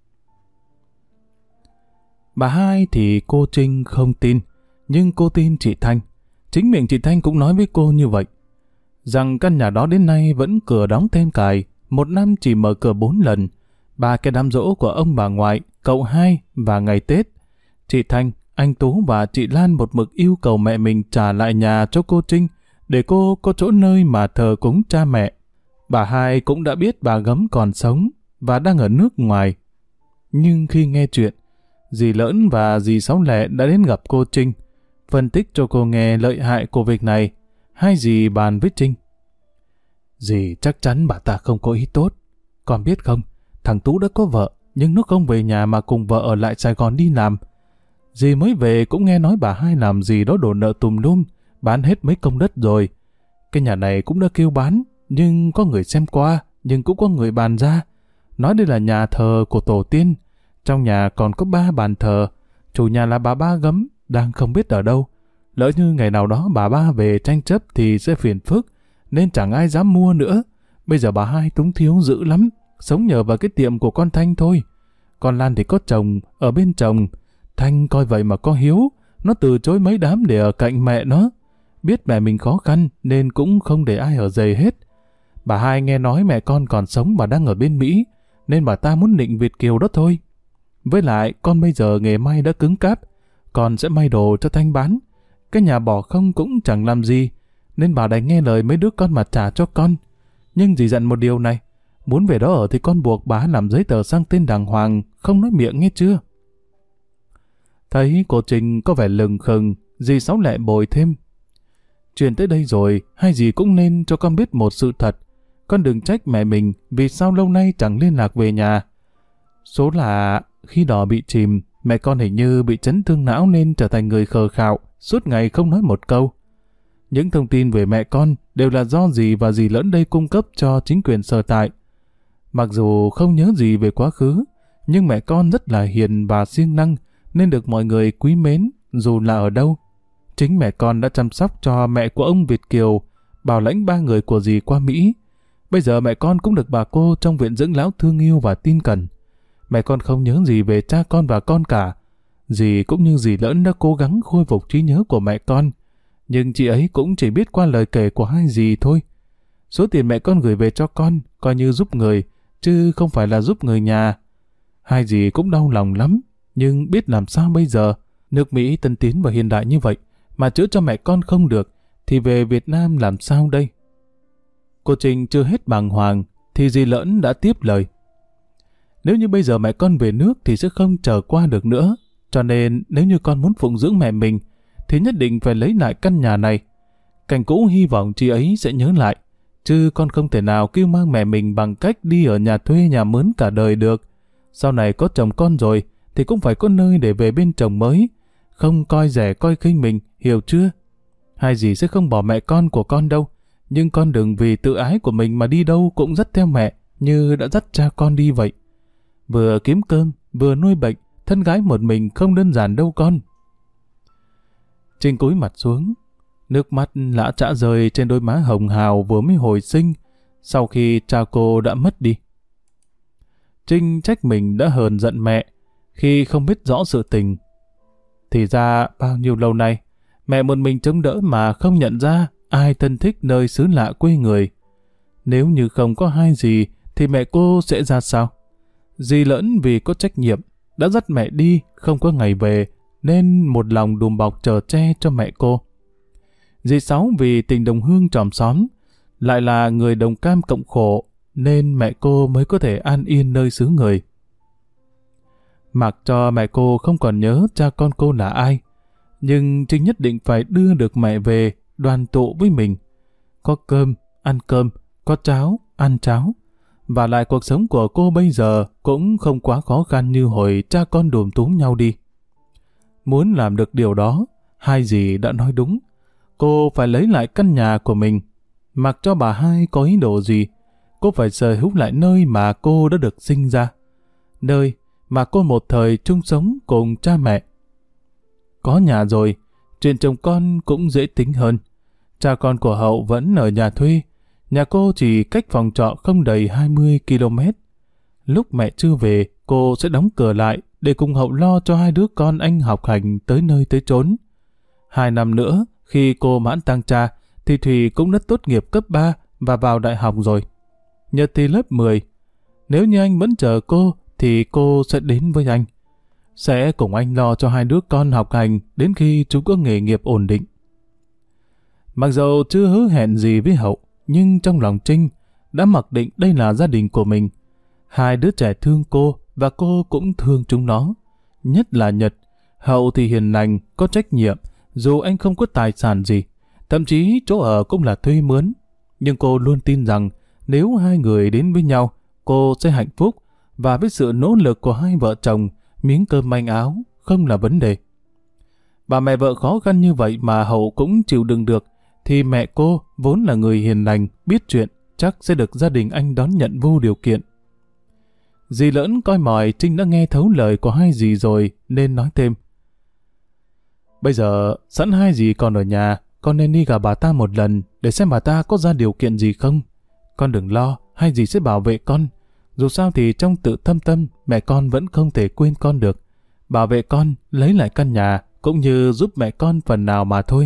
Bà Hai thì cô Trinh không tin, nhưng cô tin chị Thanh. Chính miệng chị Thanh cũng nói với cô như vậy. Rằng căn nhà đó đến nay vẫn cửa đóng then cài, 1 năm chỉ mở cửa 4 lần. 3 cái đám giỗ của ông bà ngoại, cậu Hai và ngày Tết. Chị Thanh, anh Tú và chị Lan một mực yêu cầu mẹ mình trả lại nhà cho cô Trinh để cô có chỗ nơi mà thờ cúng cha mẹ. Bà Hai cũng đã biết bà Gấm còn sống và đang ở nước ngoài. Nhưng khi nghe chuyện, dì Lỡn và dì Sáu Lẹ đã đến gặp cô Trinh, phân tích cho cô nghe lợi hại của việc này. Hai dì bàn với Trinh. Dì chắc chắn bà ta không có ý tốt. Con biết không, thằng Tú đã có vợ, nhưng nó không về nhà mà cùng vợ ở lại Sài Gòn đi làm. Dì mới về cũng nghe nói bà Hai làm gì đó đổ nợ tùm lum, bán hết mấy công đất rồi. Cái nhà này cũng đã kêu bán, nhưng có người xem qua, nhưng cũng có người bàn ra. Nói đây là nhà thờ của tổ tiên. Trong nhà còn có 3 bàn thờ. Chủ nhà là bà Ba Gấm, đang không biết ở đâu. Lỡ như ngày nào đó bà Ba về tranh chấp thì sẽ phiền phức, nên chẳng ai dám mua nữa. Bây giờ bà Hai túng thiếu dữ lắm, sống nhờ vào cái tiệm của con Thanh thôi. Con Lan thì có chồng, ở bên chồng. Thanh coi vậy mà có hiếu, nó từ chối mấy đám để ở cạnh mẹ nó. Biết mẹ mình khó khăn nên cũng không để ai ở dày hết. Bà Hai nghe nói mẹ con còn sống và đang ở bên Mỹ, nên bà ta muốn nịnh Việt kiều đó thôi. Với lại con bây giờ nghề may đã cứng cáp, con sẽ may đồ cho Thanh bán. Cái nhà bỏ không cũng chẳng làm gì, nên bà đành nghe lời mấy đứa con mà trả cho con. Nhưng dì dặn một điều này, muốn về đó ở thì con buộc bà làm giấy tờ sang tên đàng hoàng, không nói miệng nghe chưa? Thấy cô Trinh có vẻ lừng khừng, dì Sáu Lẹ bồi thêm. Chuyện tới đây rồi, hai dì cũng nên cho con biết một sự thật. Con đừng trách mẹ mình vì sao lâu nay chẳng liên lạc về nhà. Số là khi đò bị chìm, mẹ con hình như bị chấn thương não nên trở thành người khờ khạo, suốt ngày không nói một câu. Những thông tin về mẹ con đều là do dì và dì Lỡn đây cung cấp cho chính quyền sở tại. Mặc dù không nhớ gì về quá khứ, nhưng mẹ con rất là hiền và siêng năng nên được mọi người quý mến dù là ở đâu. Chính mẹ con đã chăm sóc cho mẹ của ông Việt kiều, bảo lãnh 3 người của dì qua Mỹ. Bây giờ mẹ con cũng được bà cô trong viện dưỡng lão thương yêu và tin cẩn. Mẹ con không nhớ gì về cha con và con cả. Dì cũng như dì Lỡn đã cố gắng khôi phục trí nhớ của mẹ con, nhưng chị ấy cũng chỉ biết qua lời kể của hai dì thôi. Số tiền mẹ con gửi về cho con coi như giúp người, chứ không phải là giúp người nhà. Hai dì cũng đau lòng lắm, nhưng biết làm sao bây giờ. Nước Mỹ tân tiến và hiện đại như vậy, mà chữa cho mẹ con không được, thì về Việt Nam làm sao đây? Cô Trinh chưa hết bàng hoàng, thì dì Lỡn đã tiếp lời. Nếu như bây giờ mẹ con về nước thì sẽ không trở qua được nữa. Cho nên nếu như con muốn phụng dưỡng mẹ mình, thì nhất định phải lấy lại căn nhà này. Cảnh cũ hy vọng chị ấy sẽ nhớ lại, chứ con không thể nào kêu mang mẹ mình bằng cách đi ở nhà thuê nhà mướn cả đời được. Sau này có chồng con rồi, thì cũng phải có nơi để về bên chồng mới. Không coi rẻ coi khinh mình, hiểu chưa? Hai dì sẽ không bỏ mẹ con của con đâu. Nhưng con đừng vì tự ái của mình mà đi đâu cũng dắt theo mẹ, như đã dắt cha con đi vậy. Vừa kiếm cơm, vừa nuôi bệnh, thân gái một mình không đơn giản đâu con. Trinh cúi mặt xuống, nước mắt lã chã rơi trên đôi má hồng hào vừa mới hồi sinh, sau khi cha cô đã mất đi. Trinh trách mình đã hờn giận mẹ, khi không biết rõ sự tình. Thì ra bao nhiêu lâu nay, mẹ một mình chống đỡ mà không nhận ra ai thân thích nơi xứ lạ quê người. Nếu như không có hai dì, thì mẹ cô sẽ ra sao? Dì Lỡn vì có trách nhiệm, đã dắt mẹ đi, không có ngày về, nên một lòng đùm bọc chở che cho mẹ cô. Dì Sáu vì tình đồng hương tròm xóm, lại là người đồng cam cộng khổ, nên mẹ cô mới có thể an yên nơi xứ người. Mặc cho mẹ cô không còn nhớ cha con cô là ai, nhưng Trinh nhất định phải đưa được mẹ về đoàn tụ với mình. Có cơm, ăn cơm, có cháo, ăn cháo. Và lại cuộc sống của cô bây giờ cũng không quá khó khăn như hồi cha con đùm túm nhau đi. Muốn làm được điều đó, hai dì đã nói đúng. Cô phải lấy lại căn nhà của mình. Mặc cho bà hai có ý đồ gì, cô phải sở hữu lại nơi mà cô đã được sinh ra. Nơi mà cô một thời chung sống cùng cha mẹ. Có nhà rồi, chuyện chồng con cũng dễ tính hơn. Cha con của Hậu vẫn ở nhà thuê. Nhà cô chỉ cách phòng trọ không đầy 20 km. Lúc mẹ chưa về, cô sẽ đóng cửa lại để cùng Hậu lo cho hai đứa con anh học hành tới nơi tới chốn. 2 năm nữa, khi cô mãn tang cha, thì Thùy cũng đã tốt nghiệp cấp 3 và vào đại học rồi. Nhật thì lớp 10. Nếu như anh vẫn chờ cô, thì cô sẽ đến với anh. Sẽ cùng anh lo cho hai đứa con học hành đến khi chúng có nghề nghiệp ổn định. Mặc dù chưa hứa hẹn gì với Hậu, nhưng trong lòng Trinh đã mặc định đây là gia đình của mình. Hai đứa trẻ thương cô và cô cũng thương chúng nó. Nhất là Nhật. Hậu thì hiền lành, có trách nhiệm, dù anh không có tài sản gì. Thậm chí chỗ ở cũng là thuê mướn. Nhưng cô luôn tin rằng nếu hai người đến với nhau, cô sẽ hạnh phúc, và với sự nỗ lực của hai vợ chồng, miếng cơm manh áo không là vấn đề. Bà mẹ vợ khó khăn như vậy mà Hậu cũng chịu đựng được, thì mẹ cô vốn là người hiền lành, biết chuyện, chắc sẽ được gia đình anh đón nhận vô điều kiện. Dì Lỡn coi mỏi Trinh đã nghe thấu lời của hai dì rồi nên nói thêm. Bây giờ sẵn hai dì còn ở nhà, con nên đi gặp bà ta một lần để xem bà ta có ra điều kiện gì không. Con đừng lo, hai dì sẽ bảo vệ con. Dù sao thì trong tự thâm tâm, mẹ con vẫn không thể quên con được. Bảo vệ con, lấy lại căn nhà, cũng như giúp mẹ con phần nào mà thôi.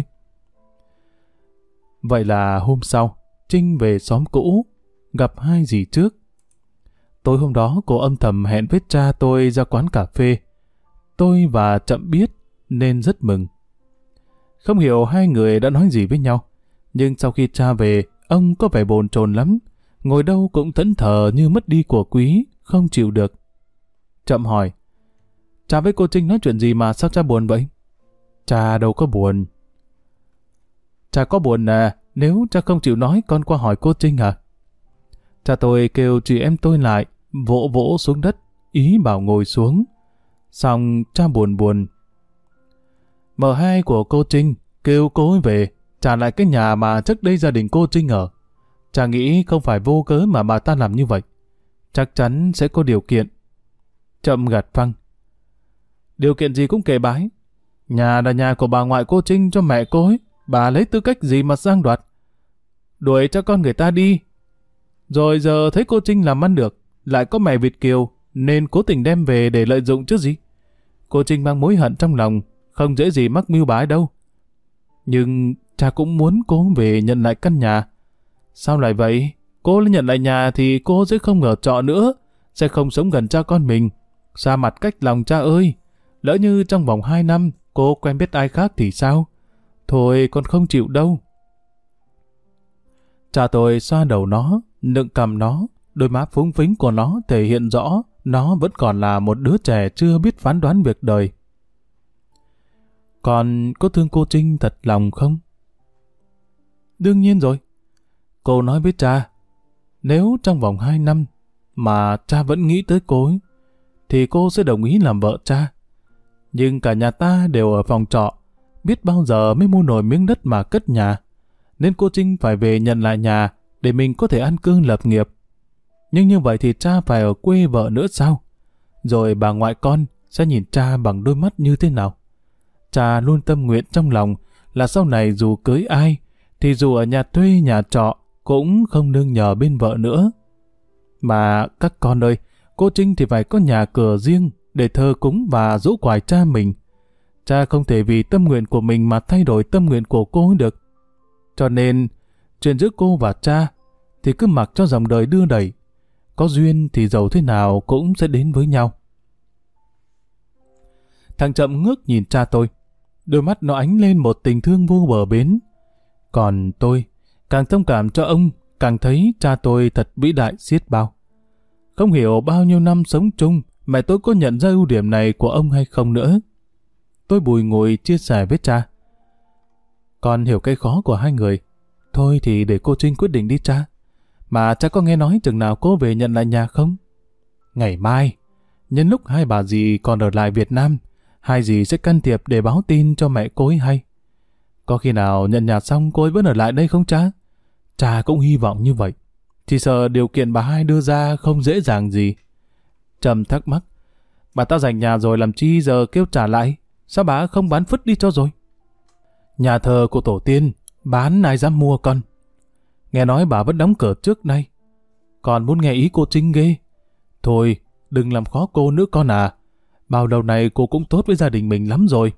Vậy là hôm sau, Trinh về xóm cũ, gặp hai dì trước. Tối hôm đó cô âm thầm hẹn với cha tôi ra quán cà phê. Tôi và Chậm biết nên rất mừng. Không hiểu hai người đã nói gì với nhau, nhưng sau khi cha về, ông có vẻ bồn chồn lắm, ngồi đâu cũng thẫn thờ như mất đi của quý, không chịu được. Chậm hỏi, cha với cô Trinh nói chuyện gì mà sao cha buồn vậy? Cha đâu có buồn. Cha có buồn à, nếu cha không chịu nói con qua hỏi cô Trinh à? Cha tôi kêu chị em tôi lại, vỗ vỗ xuống đất, ý bảo ngồi xuống. Xong cha buồn buồn. M2 của cô Trinh kêu cô ấy về, trả lại cái nhà mà trước đây gia đình cô Trinh ở. Cha nghĩ không phải vô cớ mà bà ta làm như vậy. Chắc chắn sẽ có điều kiện. Chậm gạt phăng. Điều kiện gì cũng kệ bái. Nhà là nhà của bà ngoại cô Trinh cho mẹ cô ấy. Bà lấy tư cách gì mà giang đoạt? Đuổi cho con người ta đi. Rồi giờ thấy cô Trinh làm ăn được, lại có mẹ Việt kiều, nên cố tình đem về để lợi dụng chứ gì. Cô Trinh mang mối hận trong lòng, không dễ gì mắc mưu bà ấy đâu. Nhưng cha cũng muốn cô về nhận lại căn nhà. Sao lại vậy? Cô lấy nhận lại nhà thì cô sẽ không ở trọ nữa, sẽ không sống gần cha con mình. Xa mặt cách lòng cha ơi. Lỡ như trong vòng 2 năm cô quen biết ai khác thì sao? Thôi con không chịu đâu. Cha tôi xoa đầu nó, nựng cằm nó, đôi má phúng phính của nó thể hiện rõ nó vẫn còn là một đứa trẻ chưa biết phán đoán việc đời. Còn có thương cô Trinh thật lòng không? Đương nhiên rồi. Cô nói với cha, nếu trong vòng 2 năm mà cha vẫn nghĩ tới cô ấy, thì cô sẽ đồng ý làm vợ cha. Nhưng cả nhà ta đều ở phòng trọ, biết bao giờ mới mua nổi miếng đất mà cất nhà, nên cô Trinh phải về nhận lại nhà để mình có thể an cư lập nghiệp. Nhưng như vậy thì cha phải ở quê vợ nữa sao? Rồi bà ngoại con sẽ nhìn cha bằng đôi mắt như thế nào? Cha luôn tâm nguyện trong lòng là sau này dù cưới ai, thì dù ở nhà thuê nhà trọ cũng không nương nhờ bên vợ nữa. Mà các con ơi, cô Trinh thì phải có nhà cửa riêng để thờ cúng và giỗ quải cha mình. Cha không thể vì tâm nguyện của mình mà thay đổi tâm nguyện của cô được. Cho nên, chuyện giữa cô và cha thì cứ mặc cho dòng đời đưa đẩy. Có duyên thì dầu thế nào cũng sẽ đến với nhau. Thằng Chậm ngước nhìn cha tôi. Đôi mắt nó ánh lên một tình thương vô bờ bến. Còn tôi, càng thông cảm cho ông, càng thấy cha tôi thật vĩ đại xiết bao. Không hiểu bao nhiêu năm sống chung, mẹ tôi có nhận ra ưu điểm này của ông hay không nữa. Tôi bùi ngùi chia sẻ với cha. Con hiểu cái khó của hai người. Thôi thì để cô Trinh quyết định đi cha. Mà cha có nghe nói chừng nào cô về nhận lại nhà không? Ngày mai, nhân lúc hai bà dì còn ở lại Việt Nam, hai dì sẽ can thiệp để báo tin cho mẹ cô ấy hay. Có khi nào nhận nhà xong cô ấy vẫn ở lại đây không cha? Cha cũng hy vọng như vậy. Chỉ sợ điều kiện bà hai đưa ra không dễ dàng gì. Trầm thắc mắc. Bà ta giành nhà rồi làm chi giờ kêu trả lại? Sao bà không bán phứt đi cho rồi? Nhà thờ của tổ tiên, bán ai dám mua con? Nghe nói bà vẫn đóng cửa trước nay. Còn muốn nghe ý cô Trinh ghê. Thôi, đừng làm khó cô nữa con à. Bao lâu này cô cũng tốt với gia đình mình lắm rồi.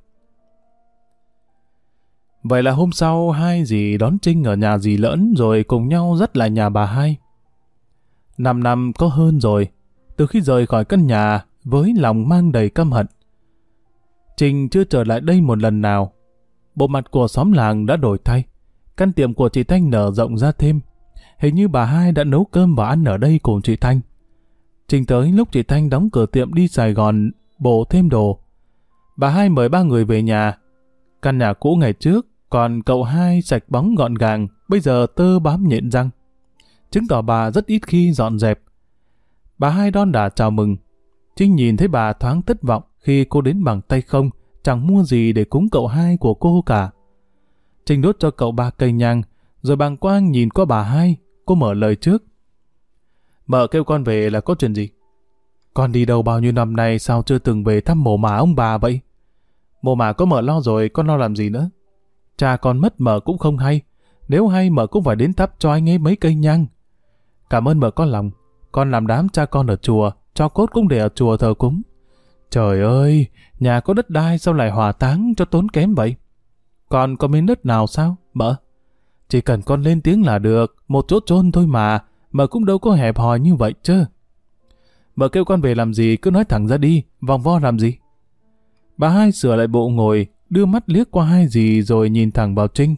Vậy là hôm sau hai dì đón Trinh ở nhà dì Lỡn rồi cùng nhau dắt lại nhà bà hai. 5 năm có hơn rồi, từ khi rời khỏi căn nhà với lòng mang đầy căm hận. Trinh chưa trở lại đây một lần nào. Bộ mặt của xóm làng đã đổi thay. Căn tiệm của chị Thanh nở rộng ra thêm. Hình như bà hai đã nấu cơm và ăn ở đây cùng chị Thanh. Trinh tới lúc chị Thanh đóng cửa tiệm đi Sài Gòn bổ thêm đồ. Bà hai mời 3 người về nhà. Căn nhà cũ ngày trước, còn cậu hai sạch bóng gọn gàng, bây giờ tơ bám nhện răng. Chứng tỏ bà rất ít khi dọn dẹp. Bà hai đon đả chào mừng. Trinh nhìn thấy bà thoáng thất vọng khi cô đến bằng tay không, chẳng mua gì để cúng cậu hai của cô cả. Trinh đốt cho cậu 3 cây nhang, rồi bàng quang nhìn qua bà hai, cô mở lời trước. Mợ kêu con về là có chuyện gì? Con đi đâu bao nhiêu năm nay sao chưa từng về thăm mồ mả ông bà vậy? Mồ mả có mợ lo rồi, con lo làm gì nữa? Cha con mất mợ cũng không hay, nếu hay mợ cũng phải đến thắp cho anh ấy mấy cây nhang. Cảm ơn mợ có lòng, con làm đám cha con ở chùa, cho cốt cũng để ở chùa thờ cúng. Trời ơi, nhà có đất đai sao lại hỏa táng cho tốn kém vậy? Còn có miếng đất nào sao, mợ? Chỉ cần con lên tiếng là được, một chỗ chôn thôi mà cũng đâu có hẹp hòi như vậy chứ. Mợ kêu con về làm gì cứ nói thẳng ra đi, vòng vo làm gì? Bà hai sửa lại bộ ngồi, đưa mắt liếc qua hai dì rồi nhìn thẳng vào Trinh.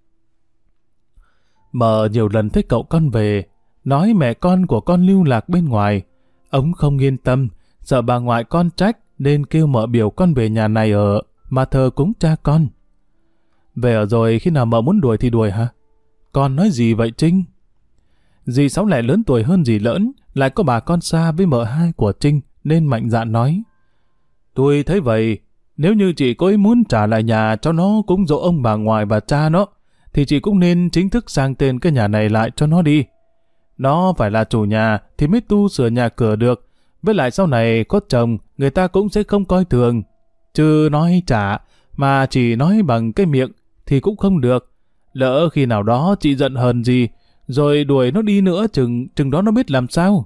Mợ nhiều lần thấy cậu con về, nói mẹ con của con lưu lạc bên ngoài. Ông không yên tâm, sợ bà ngoại con trách nên kêu mợ biểu con về nhà này ở, mà thờ cúng cha con. Về ở rồi khi nào mợ muốn đuổi thì đuổi hả? Con nói gì vậy Trinh? Dì Sáu lại lớn tuổi hơn dì Lỡn, lại có bà con xa với mợ hai của Trinh nên mạnh dạn nói. Tôi thấy vậy, nếu như chị có ý muốn trả lại nhà cho nó cúng dỗ ông bà ngoại và cha nó, thì chị cũng nên chính thức sang tên cái nhà này lại cho nó đi. Nó phải là chủ nhà thì mới tu sửa nhà cửa được, với lại sau này có chồng người ta cũng sẽ không coi thường. Chứ nói trả mà chỉ nói bằng cái miệng thì cũng không được. Lỡ khi nào đó chị giận hờn gì rồi đuổi nó đi nữa chừng đó nó biết làm sao.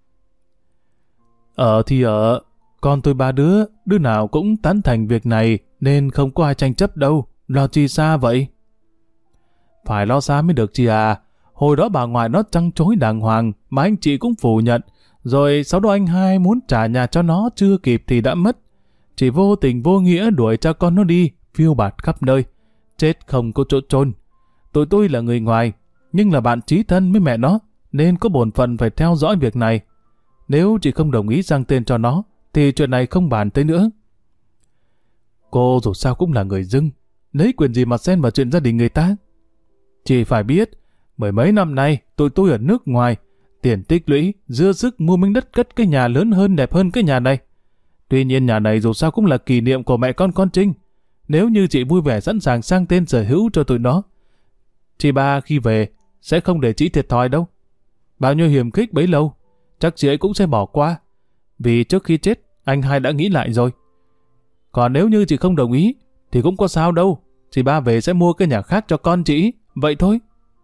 Thì con tôi 3 đứa nào cũng tán thành việc này nên không có ai tranh chấp đâu, lo chi xa vậy? Phải lo xa mới được chị à. Hồi đó bà ngoại nó trăng chối đàng hoàng mà anh chị cũng phủ nhận, rồi sau đó anh hai muốn trả nhà cho nó chưa kịp thì đã mất. Chỉ vô tình vô nghĩa đuổi cha con nó đi, phiêu bạt khắp nơi, chết không có chỗ chôn. Tụi tôi là người ngoài, nhưng là bạn chí thân với mẹ nó, nên có bổn phận phải theo dõi việc này. Nếu chị không đồng ý sang tên cho nó, thì chuyện này không bàn tới nữa. Cô dù sao cũng là người dưng, lấy quyền gì mà xen vào chuyện gia đình người ta? Chị phải biết, 10 mấy năm nay tụi tôi ở nước ngoài, tiền tích lũy, dưa sức mua miếng đất cất cái nhà lớn hơn đẹp hơn cái nhà này. Tuy nhiên nhà này dù sao cũng là kỷ niệm của mẹ con Trinh. Nếu như chị vui vẻ sẵn sàng sang tên sở hữu cho tụi nó, chị ba khi về sẽ không để chị thiệt thòi đâu. Bao nhiêu hiểm khích bấy lâu, chắc chị ấy cũng sẽ bỏ qua. Vì trước khi chết, anh hai đã nghĩ lại rồi. Còn nếu như chị không đồng ý, thì cũng có sao đâu. Chị ba về sẽ mua cái nhà khác cho con chị, vậy thôi.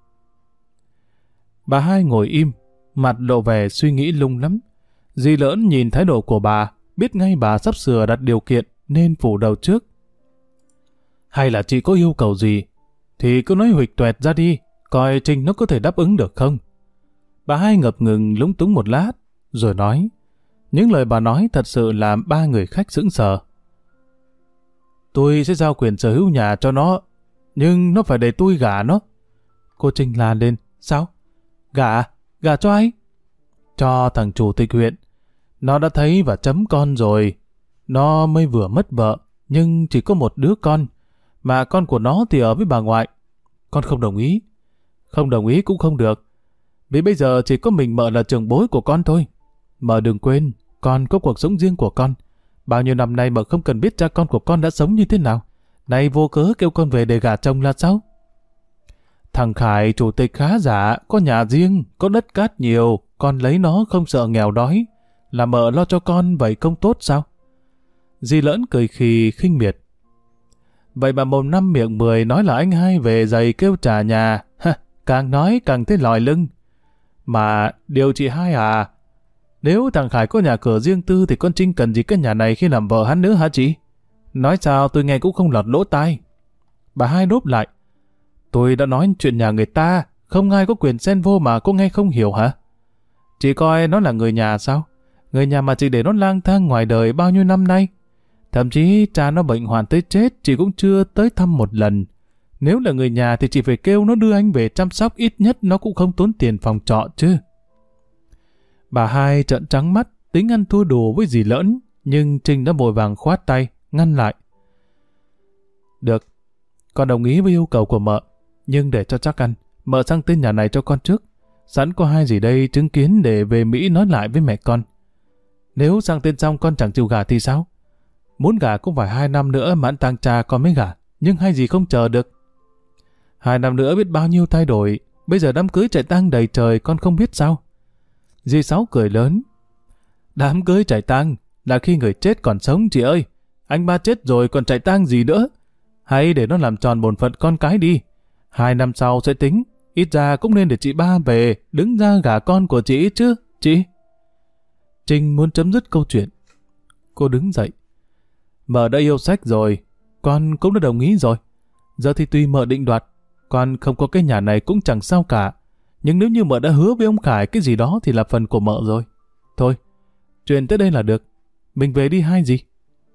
Bà hai ngồi im, mặt lộ vẻ suy nghĩ lung lắm. Dì Lỡn nhìn thái độ của bà, biết ngay bà sắp sửa đặt điều kiện nên phủ đầu trước. Hay là chị có yêu cầu gì, thì cứ nói huỵch toẹt ra đi, coi Trinh nó có thể đáp ứng được không? Bà hai ngập ngừng lúng túng một lát, rồi nói. Những lời bà nói thật sự làm 3 người khách sững sờ. Tôi sẽ giao quyền sở hữu nhà cho nó, nhưng nó phải để tôi gả nó. Cô Trinh la lên. Sao? Gả? Gả cho ai? Cho thằng chủ tịch huyện. Nó đã thấy và chấm con rồi. Nó mới vừa mất vợ, nhưng chỉ có một đứa con, mà con của nó thì ở với bà ngoại. Con không đồng ý. Không đồng ý cũng không được. Vì bây giờ chỉ có mình mợ là trưởng bối của con thôi. Mợ đừng quên, con có cuộc sống riêng của con. Bao nhiêu năm nay mợ không cần biết cha con của con đã sống như thế nào. Nay vô cớ kêu con về để gả chồng là sao? Thằng Khải chủ tịch khá giả, có nhà riêng, có đất cát nhiều, con lấy nó không sợ nghèo đói. Là mợ lo cho con vậy không tốt sao? Dì Lỡn cười khì khinh miệt. Vậy mà mồm năm miệng 10 nói là anh hai về giày kêu trả nhà. Ha, càng nói càng thấy lòi lưng. Mà điều chị hai à, nếu thằng Khải có nhà cửa riêng tư thì con Trinh cần gì cái nhà này khi làm vợ hắn nữa hả chị? Nói sao tôi nghe cũng không lọt lỗ tai. Bà hai đốp lại. Tôi đã nói chuyện nhà người ta, không ai có quyền xen vô mà cô nghe không hiểu hả? Chị coi nó là người nhà sao? Người nhà mà chị để nó lang thang ngoài đời bao nhiêu năm nay. Thậm chí cha nó bệnh hoạn tới chết chị cũng chưa tới thăm một lần. Nếu là người nhà thì chị phải kêu nó đưa anh về chăm sóc, ít nhất nó cũng không tốn tiền phòng trọ chứ. Bà hai trợn trắng mắt, tính ăn thua đùa với dì Lỡn, nhưng Trinh đã vội vàng khoát tay, ngăn lại. Được, con đồng ý với yêu cầu của mợ, nhưng để cho chắc ăn, mợ sang tên nhà này cho con trước. Sẵn có hai dì đây chứng kiến để về Mỹ nói lại với mẹ con. Nếu sang tên xong con chẳng chịu gả thì sao? Muốn gả cũng phải 2 năm nữa mãn tang cha con mới gả, nhưng hai dì không chờ được. 2 năm nữa biết bao nhiêu thay đổi, bây giờ đám cưới chạy tang đầy trời con không biết sao? Dì Sáu cười lớn. Đám cưới chạy tang là khi người chết còn sống chị ơi. Anh ba chết rồi còn chạy tang gì nữa. Hãy để nó làm tròn bổn phận con cái đi. 2 năm sau sẽ tính. Ít ra cũng nên để chị ba về đứng ra gả con của chị chứ, chị. Trinh muốn chấm dứt câu chuyện. Cô đứng dậy. Mợ đã yêu sách rồi, con cũng đã đồng ý rồi. Giờ thì tùy mợ định đoạt. Con không có cái nhà này cũng chẳng sao cả. Nhưng nếu như mợ đã hứa với ông Khải cái gì đó thì là phần của mợ rồi. Thôi, chuyện tới đây là được. Mình về đi hai dì.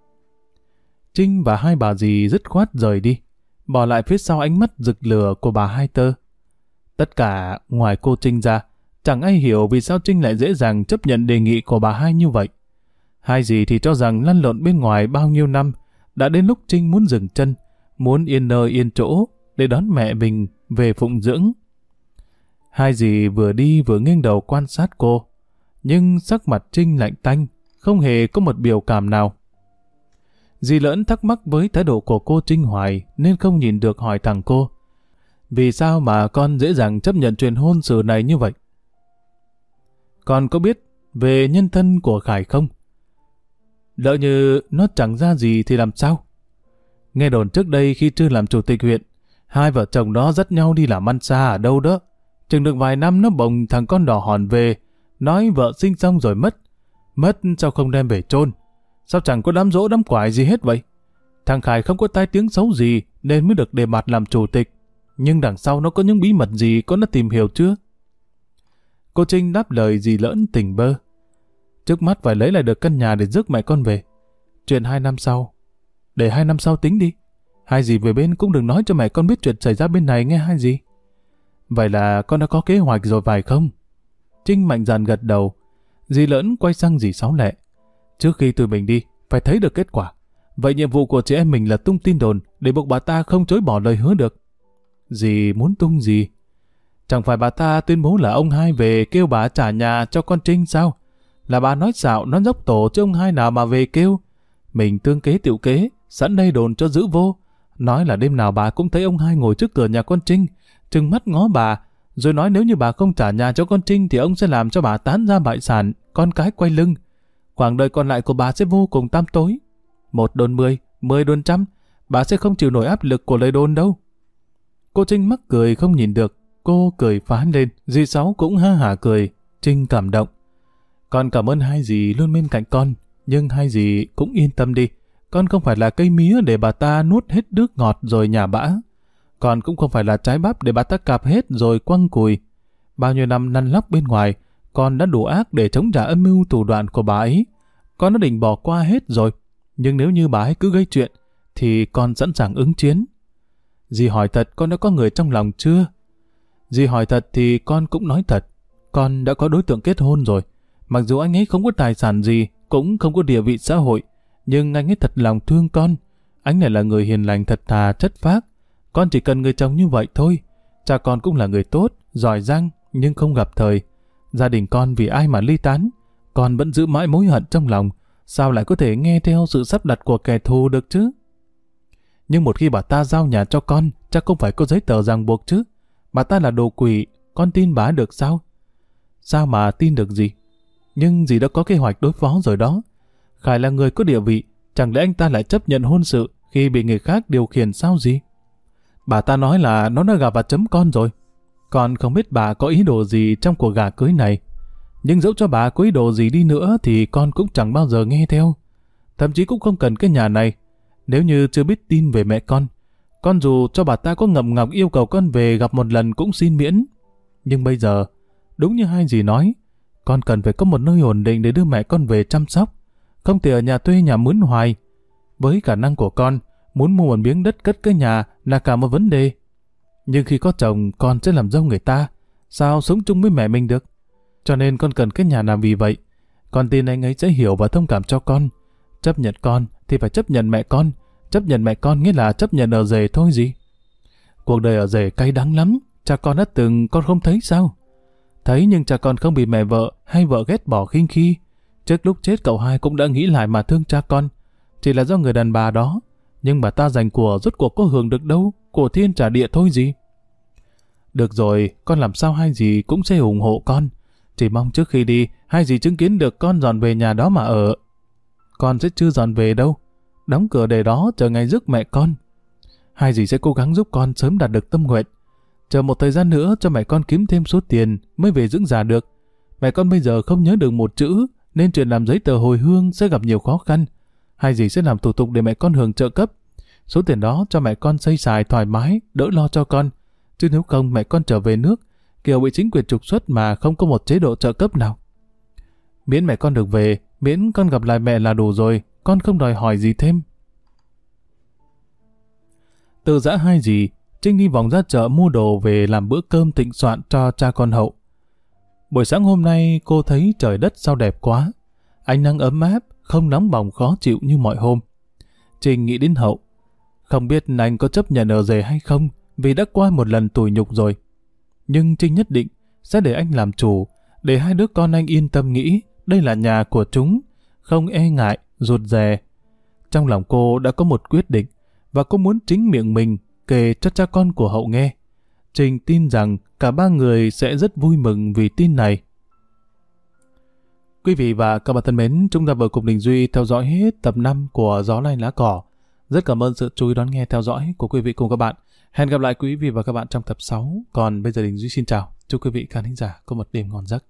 Trinh và hai bà dì dứt khoát rời đi, bỏ lại phía sau ánh mắt rực lửa của bà Hai Tơ. Tất cả ngoài cô Trinh ra, chẳng ai hiểu vì sao Trinh lại dễ dàng chấp nhận đề nghị của bà hai như vậy. Hai dì thì cho rằng lăn lộn bên ngoài bao nhiêu năm, đã đến lúc Trinh muốn dừng chân, muốn yên nơi yên chỗ để đón mẹ mình về phụng dưỡng. Hai dì vừa đi vừa nghiêng đầu quan sát cô, nhưng sắc mặt Trinh lạnh tanh, không hề có một biểu cảm nào. Dì Lỡn thắc mắc với thái độ của cô Trinh hoài nên không nhìn được hỏi thẳng cô. Vì sao mà con dễ dàng chấp nhận chuyện hôn sự này như vậy? Con có biết về nhân thân của Khải không? Lỡ như nó chẳng ra gì thì làm sao? Nghe đồn trước đây khi chưa làm chủ tịch huyện, hai vợ chồng nó dắt nhau đi làm ăn xa ở đâu đó. Chừng được vài năm nó bồng thằng con đỏ hòn về, nói vợ sinh xong rồi mất. Mất sao không đem về chôn? Sao chẳng có đám dỗ đám quải gì hết vậy? Thằng Khải không có tai tiếng xấu gì nên mới được đề bạt làm chủ tịch. Nhưng đằng sau nó có những bí mật gì con đã tìm hiểu chưa? Cô Trinh đáp lời dì Lỡn tỉnh bơ. Trước mắt phải lấy lại được căn nhà để rước mẹ con về. Chuyện 2 năm sau, để 2 năm sau tính đi. Hai dì về bên cũng đừng nói cho mẹ con biết chuyện xảy ra bên này nghe hai dì. Vậy là con đã có kế hoạch rồi phải không? Trinh mạnh dạn gật đầu. Dì Lỡn quay sang dì Sáu Lẹ. Trước khi tụi mình đi, phải thấy được kết quả. Vậy nhiệm vụ của chị em mình là tung tin đồn để buộc bà ta không chối bỏ lời hứa được. Dì muốn tung gì? Chẳng phải bà ta tuyên bố là ông hai về kêu bà trả nhà cho con Trinh sao? Là bà nói xạo, nó dốc tổ chứ ông hai nào mà về kêu. Mình tương kế tiểu kế, sẵn đây đồn cho giữ vô. Nói là đêm nào bà cũng thấy ông hai ngồi trước cửa nhà con Trinh, trừng mắt ngó bà, rồi nói nếu như bà không trả nhà cho con Trinh thì ông sẽ làm cho bà tán ra bại sản, con cái quay lưng. Quãng đời còn lại của bà sẽ vô cùng tăm tối. 1 đồn 10, 10 đồn 100, bà sẽ không chịu nổi áp lực của lời đồn đâu. Cô Trinh mắc cười không nhìn được, cô cười phá lên, dì Sáu cũng ha hả cười. Trinh cảm động. Con cảm ơn hai dì luôn bên cạnh con, nhưng hai dì cũng yên tâm đi. Con không phải là cây mía để bà ta nuốt hết nước ngọt rồi nhả bã. Con cũng không phải là trái bắp để bà ta cạp hết rồi quăng cùi. Bao nhiêu năm năn lóc bên ngoài, con đã đủ ác để chống trả âm mưu thủ đoạn của bà ấy. Con đã định bỏ qua hết rồi. Nhưng nếu như bà ấy cứ gây chuyện, thì con sẵn sàng ứng chiến. Dì hỏi thật con đã có người trong lòng chưa? Dì hỏi thật thì con cũng nói thật. Con đã có đối tượng kết hôn rồi. Mặc dù anh ấy không có tài sản gì, cũng không có địa vị xã hội, nhưng anh ấy thật lòng thương con. Anh này là người hiền lành thật thà chất phác. Con chỉ cần người chồng như vậy thôi. Cha con cũng là người tốt, giỏi giang, nhưng không gặp thời. Gia đình con vì ai mà ly tán, con vẫn giữ mãi mối hận trong lòng, sao lại có thể nghe theo sự sắp đặt của kẻ thù được chứ? Nhưng một khi bà ta giao nhà cho con, chắc không phải có giấy tờ ràng buộc chứ. Bà ta là đồ quỷ, con tin bà được sao? Sao mà tin được gì? Nhưng dì đã có kế hoạch đối phó rồi đó. Khải là người có địa vị, chẳng lẽ anh ta lại chấp nhận hôn sự khi bị người khác điều khiển sao gì? Bà ta nói là nó đã gà vào chấm con rồi. Con không biết bà có ý đồ gì trong cuộc gả cưới này. Nhưng dẫu cho bà có ý đồ gì đi nữa thì con cũng chẳng bao giờ nghe theo. Thậm chí cũng không cần cái nhà này. Nếu như chưa biết tin về mẹ con dù cho bà ta có ngậm ngọc yêu cầu con về gặp một lần cũng xin miễn. Nhưng bây giờ, đúng như hai dì nói, con cần phải có một nơi ổn định để đưa mẹ con về chăm sóc. Không thể ở nhà thuê nhà mướn hoài. Với khả năng của con, muốn mua một miếng đất cất cái nhà là cả một vấn đề. Nhưng khi có chồng, con sẽ làm dâu người ta. Sao sống chung với mẹ mình được? Cho nên con cần cái nhà làm vì vậy. Con tin anh ấy sẽ hiểu và thông cảm cho con. Chấp nhận con thì phải chấp nhận mẹ con. Chấp nhận mẹ con nghĩa là chấp nhận ở rể thôi gì. Cuộc đời ở rể cay đắng lắm. Cha con đã từng con không thấy sao? Thấy nhưng cha con không bị mẹ vợ hay vợ ghét bỏ khinh khi. Trước lúc chết cậu hai cũng đã nghĩ lại mà thương cha con. Chỉ là do người đàn bà đó. Nhưng bà ta giành của rốt cuộc có hưởng được đâu. Của thiên trả địa thôi gì. Được rồi, con làm sao hai dì cũng sẽ ủng hộ con. Chỉ mong trước khi đi, hai dì chứng kiến được con dọn về nhà đó mà ở. Con sẽ chưa dọn về đâu. Đóng cửa để đó chờ ngày rước mẹ con. Hai dì sẽ cố gắng giúp con sớm đạt được tâm nguyện. Chờ một thời gian nữa cho mẹ con kiếm thêm số tiền mới về dưỡng già được. Mẹ con bây giờ không nhớ được một chữ, nên chuyện làm giấy tờ hồi hương sẽ gặp nhiều khó khăn. Hai dì sẽ làm thủ tục để mẹ con hưởng trợ cấp. Số tiền đó cho mẹ con xây xài thoải mái, đỡ lo cho con. Chứ nếu không mẹ con trở về nước, kiểu bị chính quyền trục xuất mà không có một chế độ trợ cấp nào. Miễn mẹ con được về, miễn con gặp lại mẹ là đủ rồi, con không đòi hỏi gì thêm. Từ giã hai dì, Trinh đi vòng ra chợ mua đồ về làm bữa cơm thịnh soạn cho cha con Hậu. Buổi sáng hôm nay cô thấy trời đất sao đẹp quá. Ánh nắng ấm áp, không nóng bỏng khó chịu như mọi hôm. Trinh nghĩ đến Hậu. Không biết anh có chấp nhận ở rể hay không, vì đã qua một lần tủi nhục rồi. Nhưng Trinh nhất định sẽ để anh làm chủ, để hai đứa con anh yên tâm nghĩ đây là nhà của chúng, không e ngại, rụt rè. Trong lòng cô đã có một quyết định, và cô muốn chính miệng mình kể cho cha con của Hậu nghe. Trinh tin rằng cả ba người sẽ rất vui mừng vì tin này. Quý vị và các bạn thân mến, chúng ta vừa cùng Đình Duy theo dõi hết tập 5 của Gió Lay Lá Cỏ. Rất cảm ơn sự chú ý đón nghe theo dõi của quý vị cùng các bạn. Hẹn gặp lại quý vị và các bạn trong tập 6. Còn bây giờ Đình Duy xin chào. Chúc quý vị khán thính giả có một đêm ngon giấc.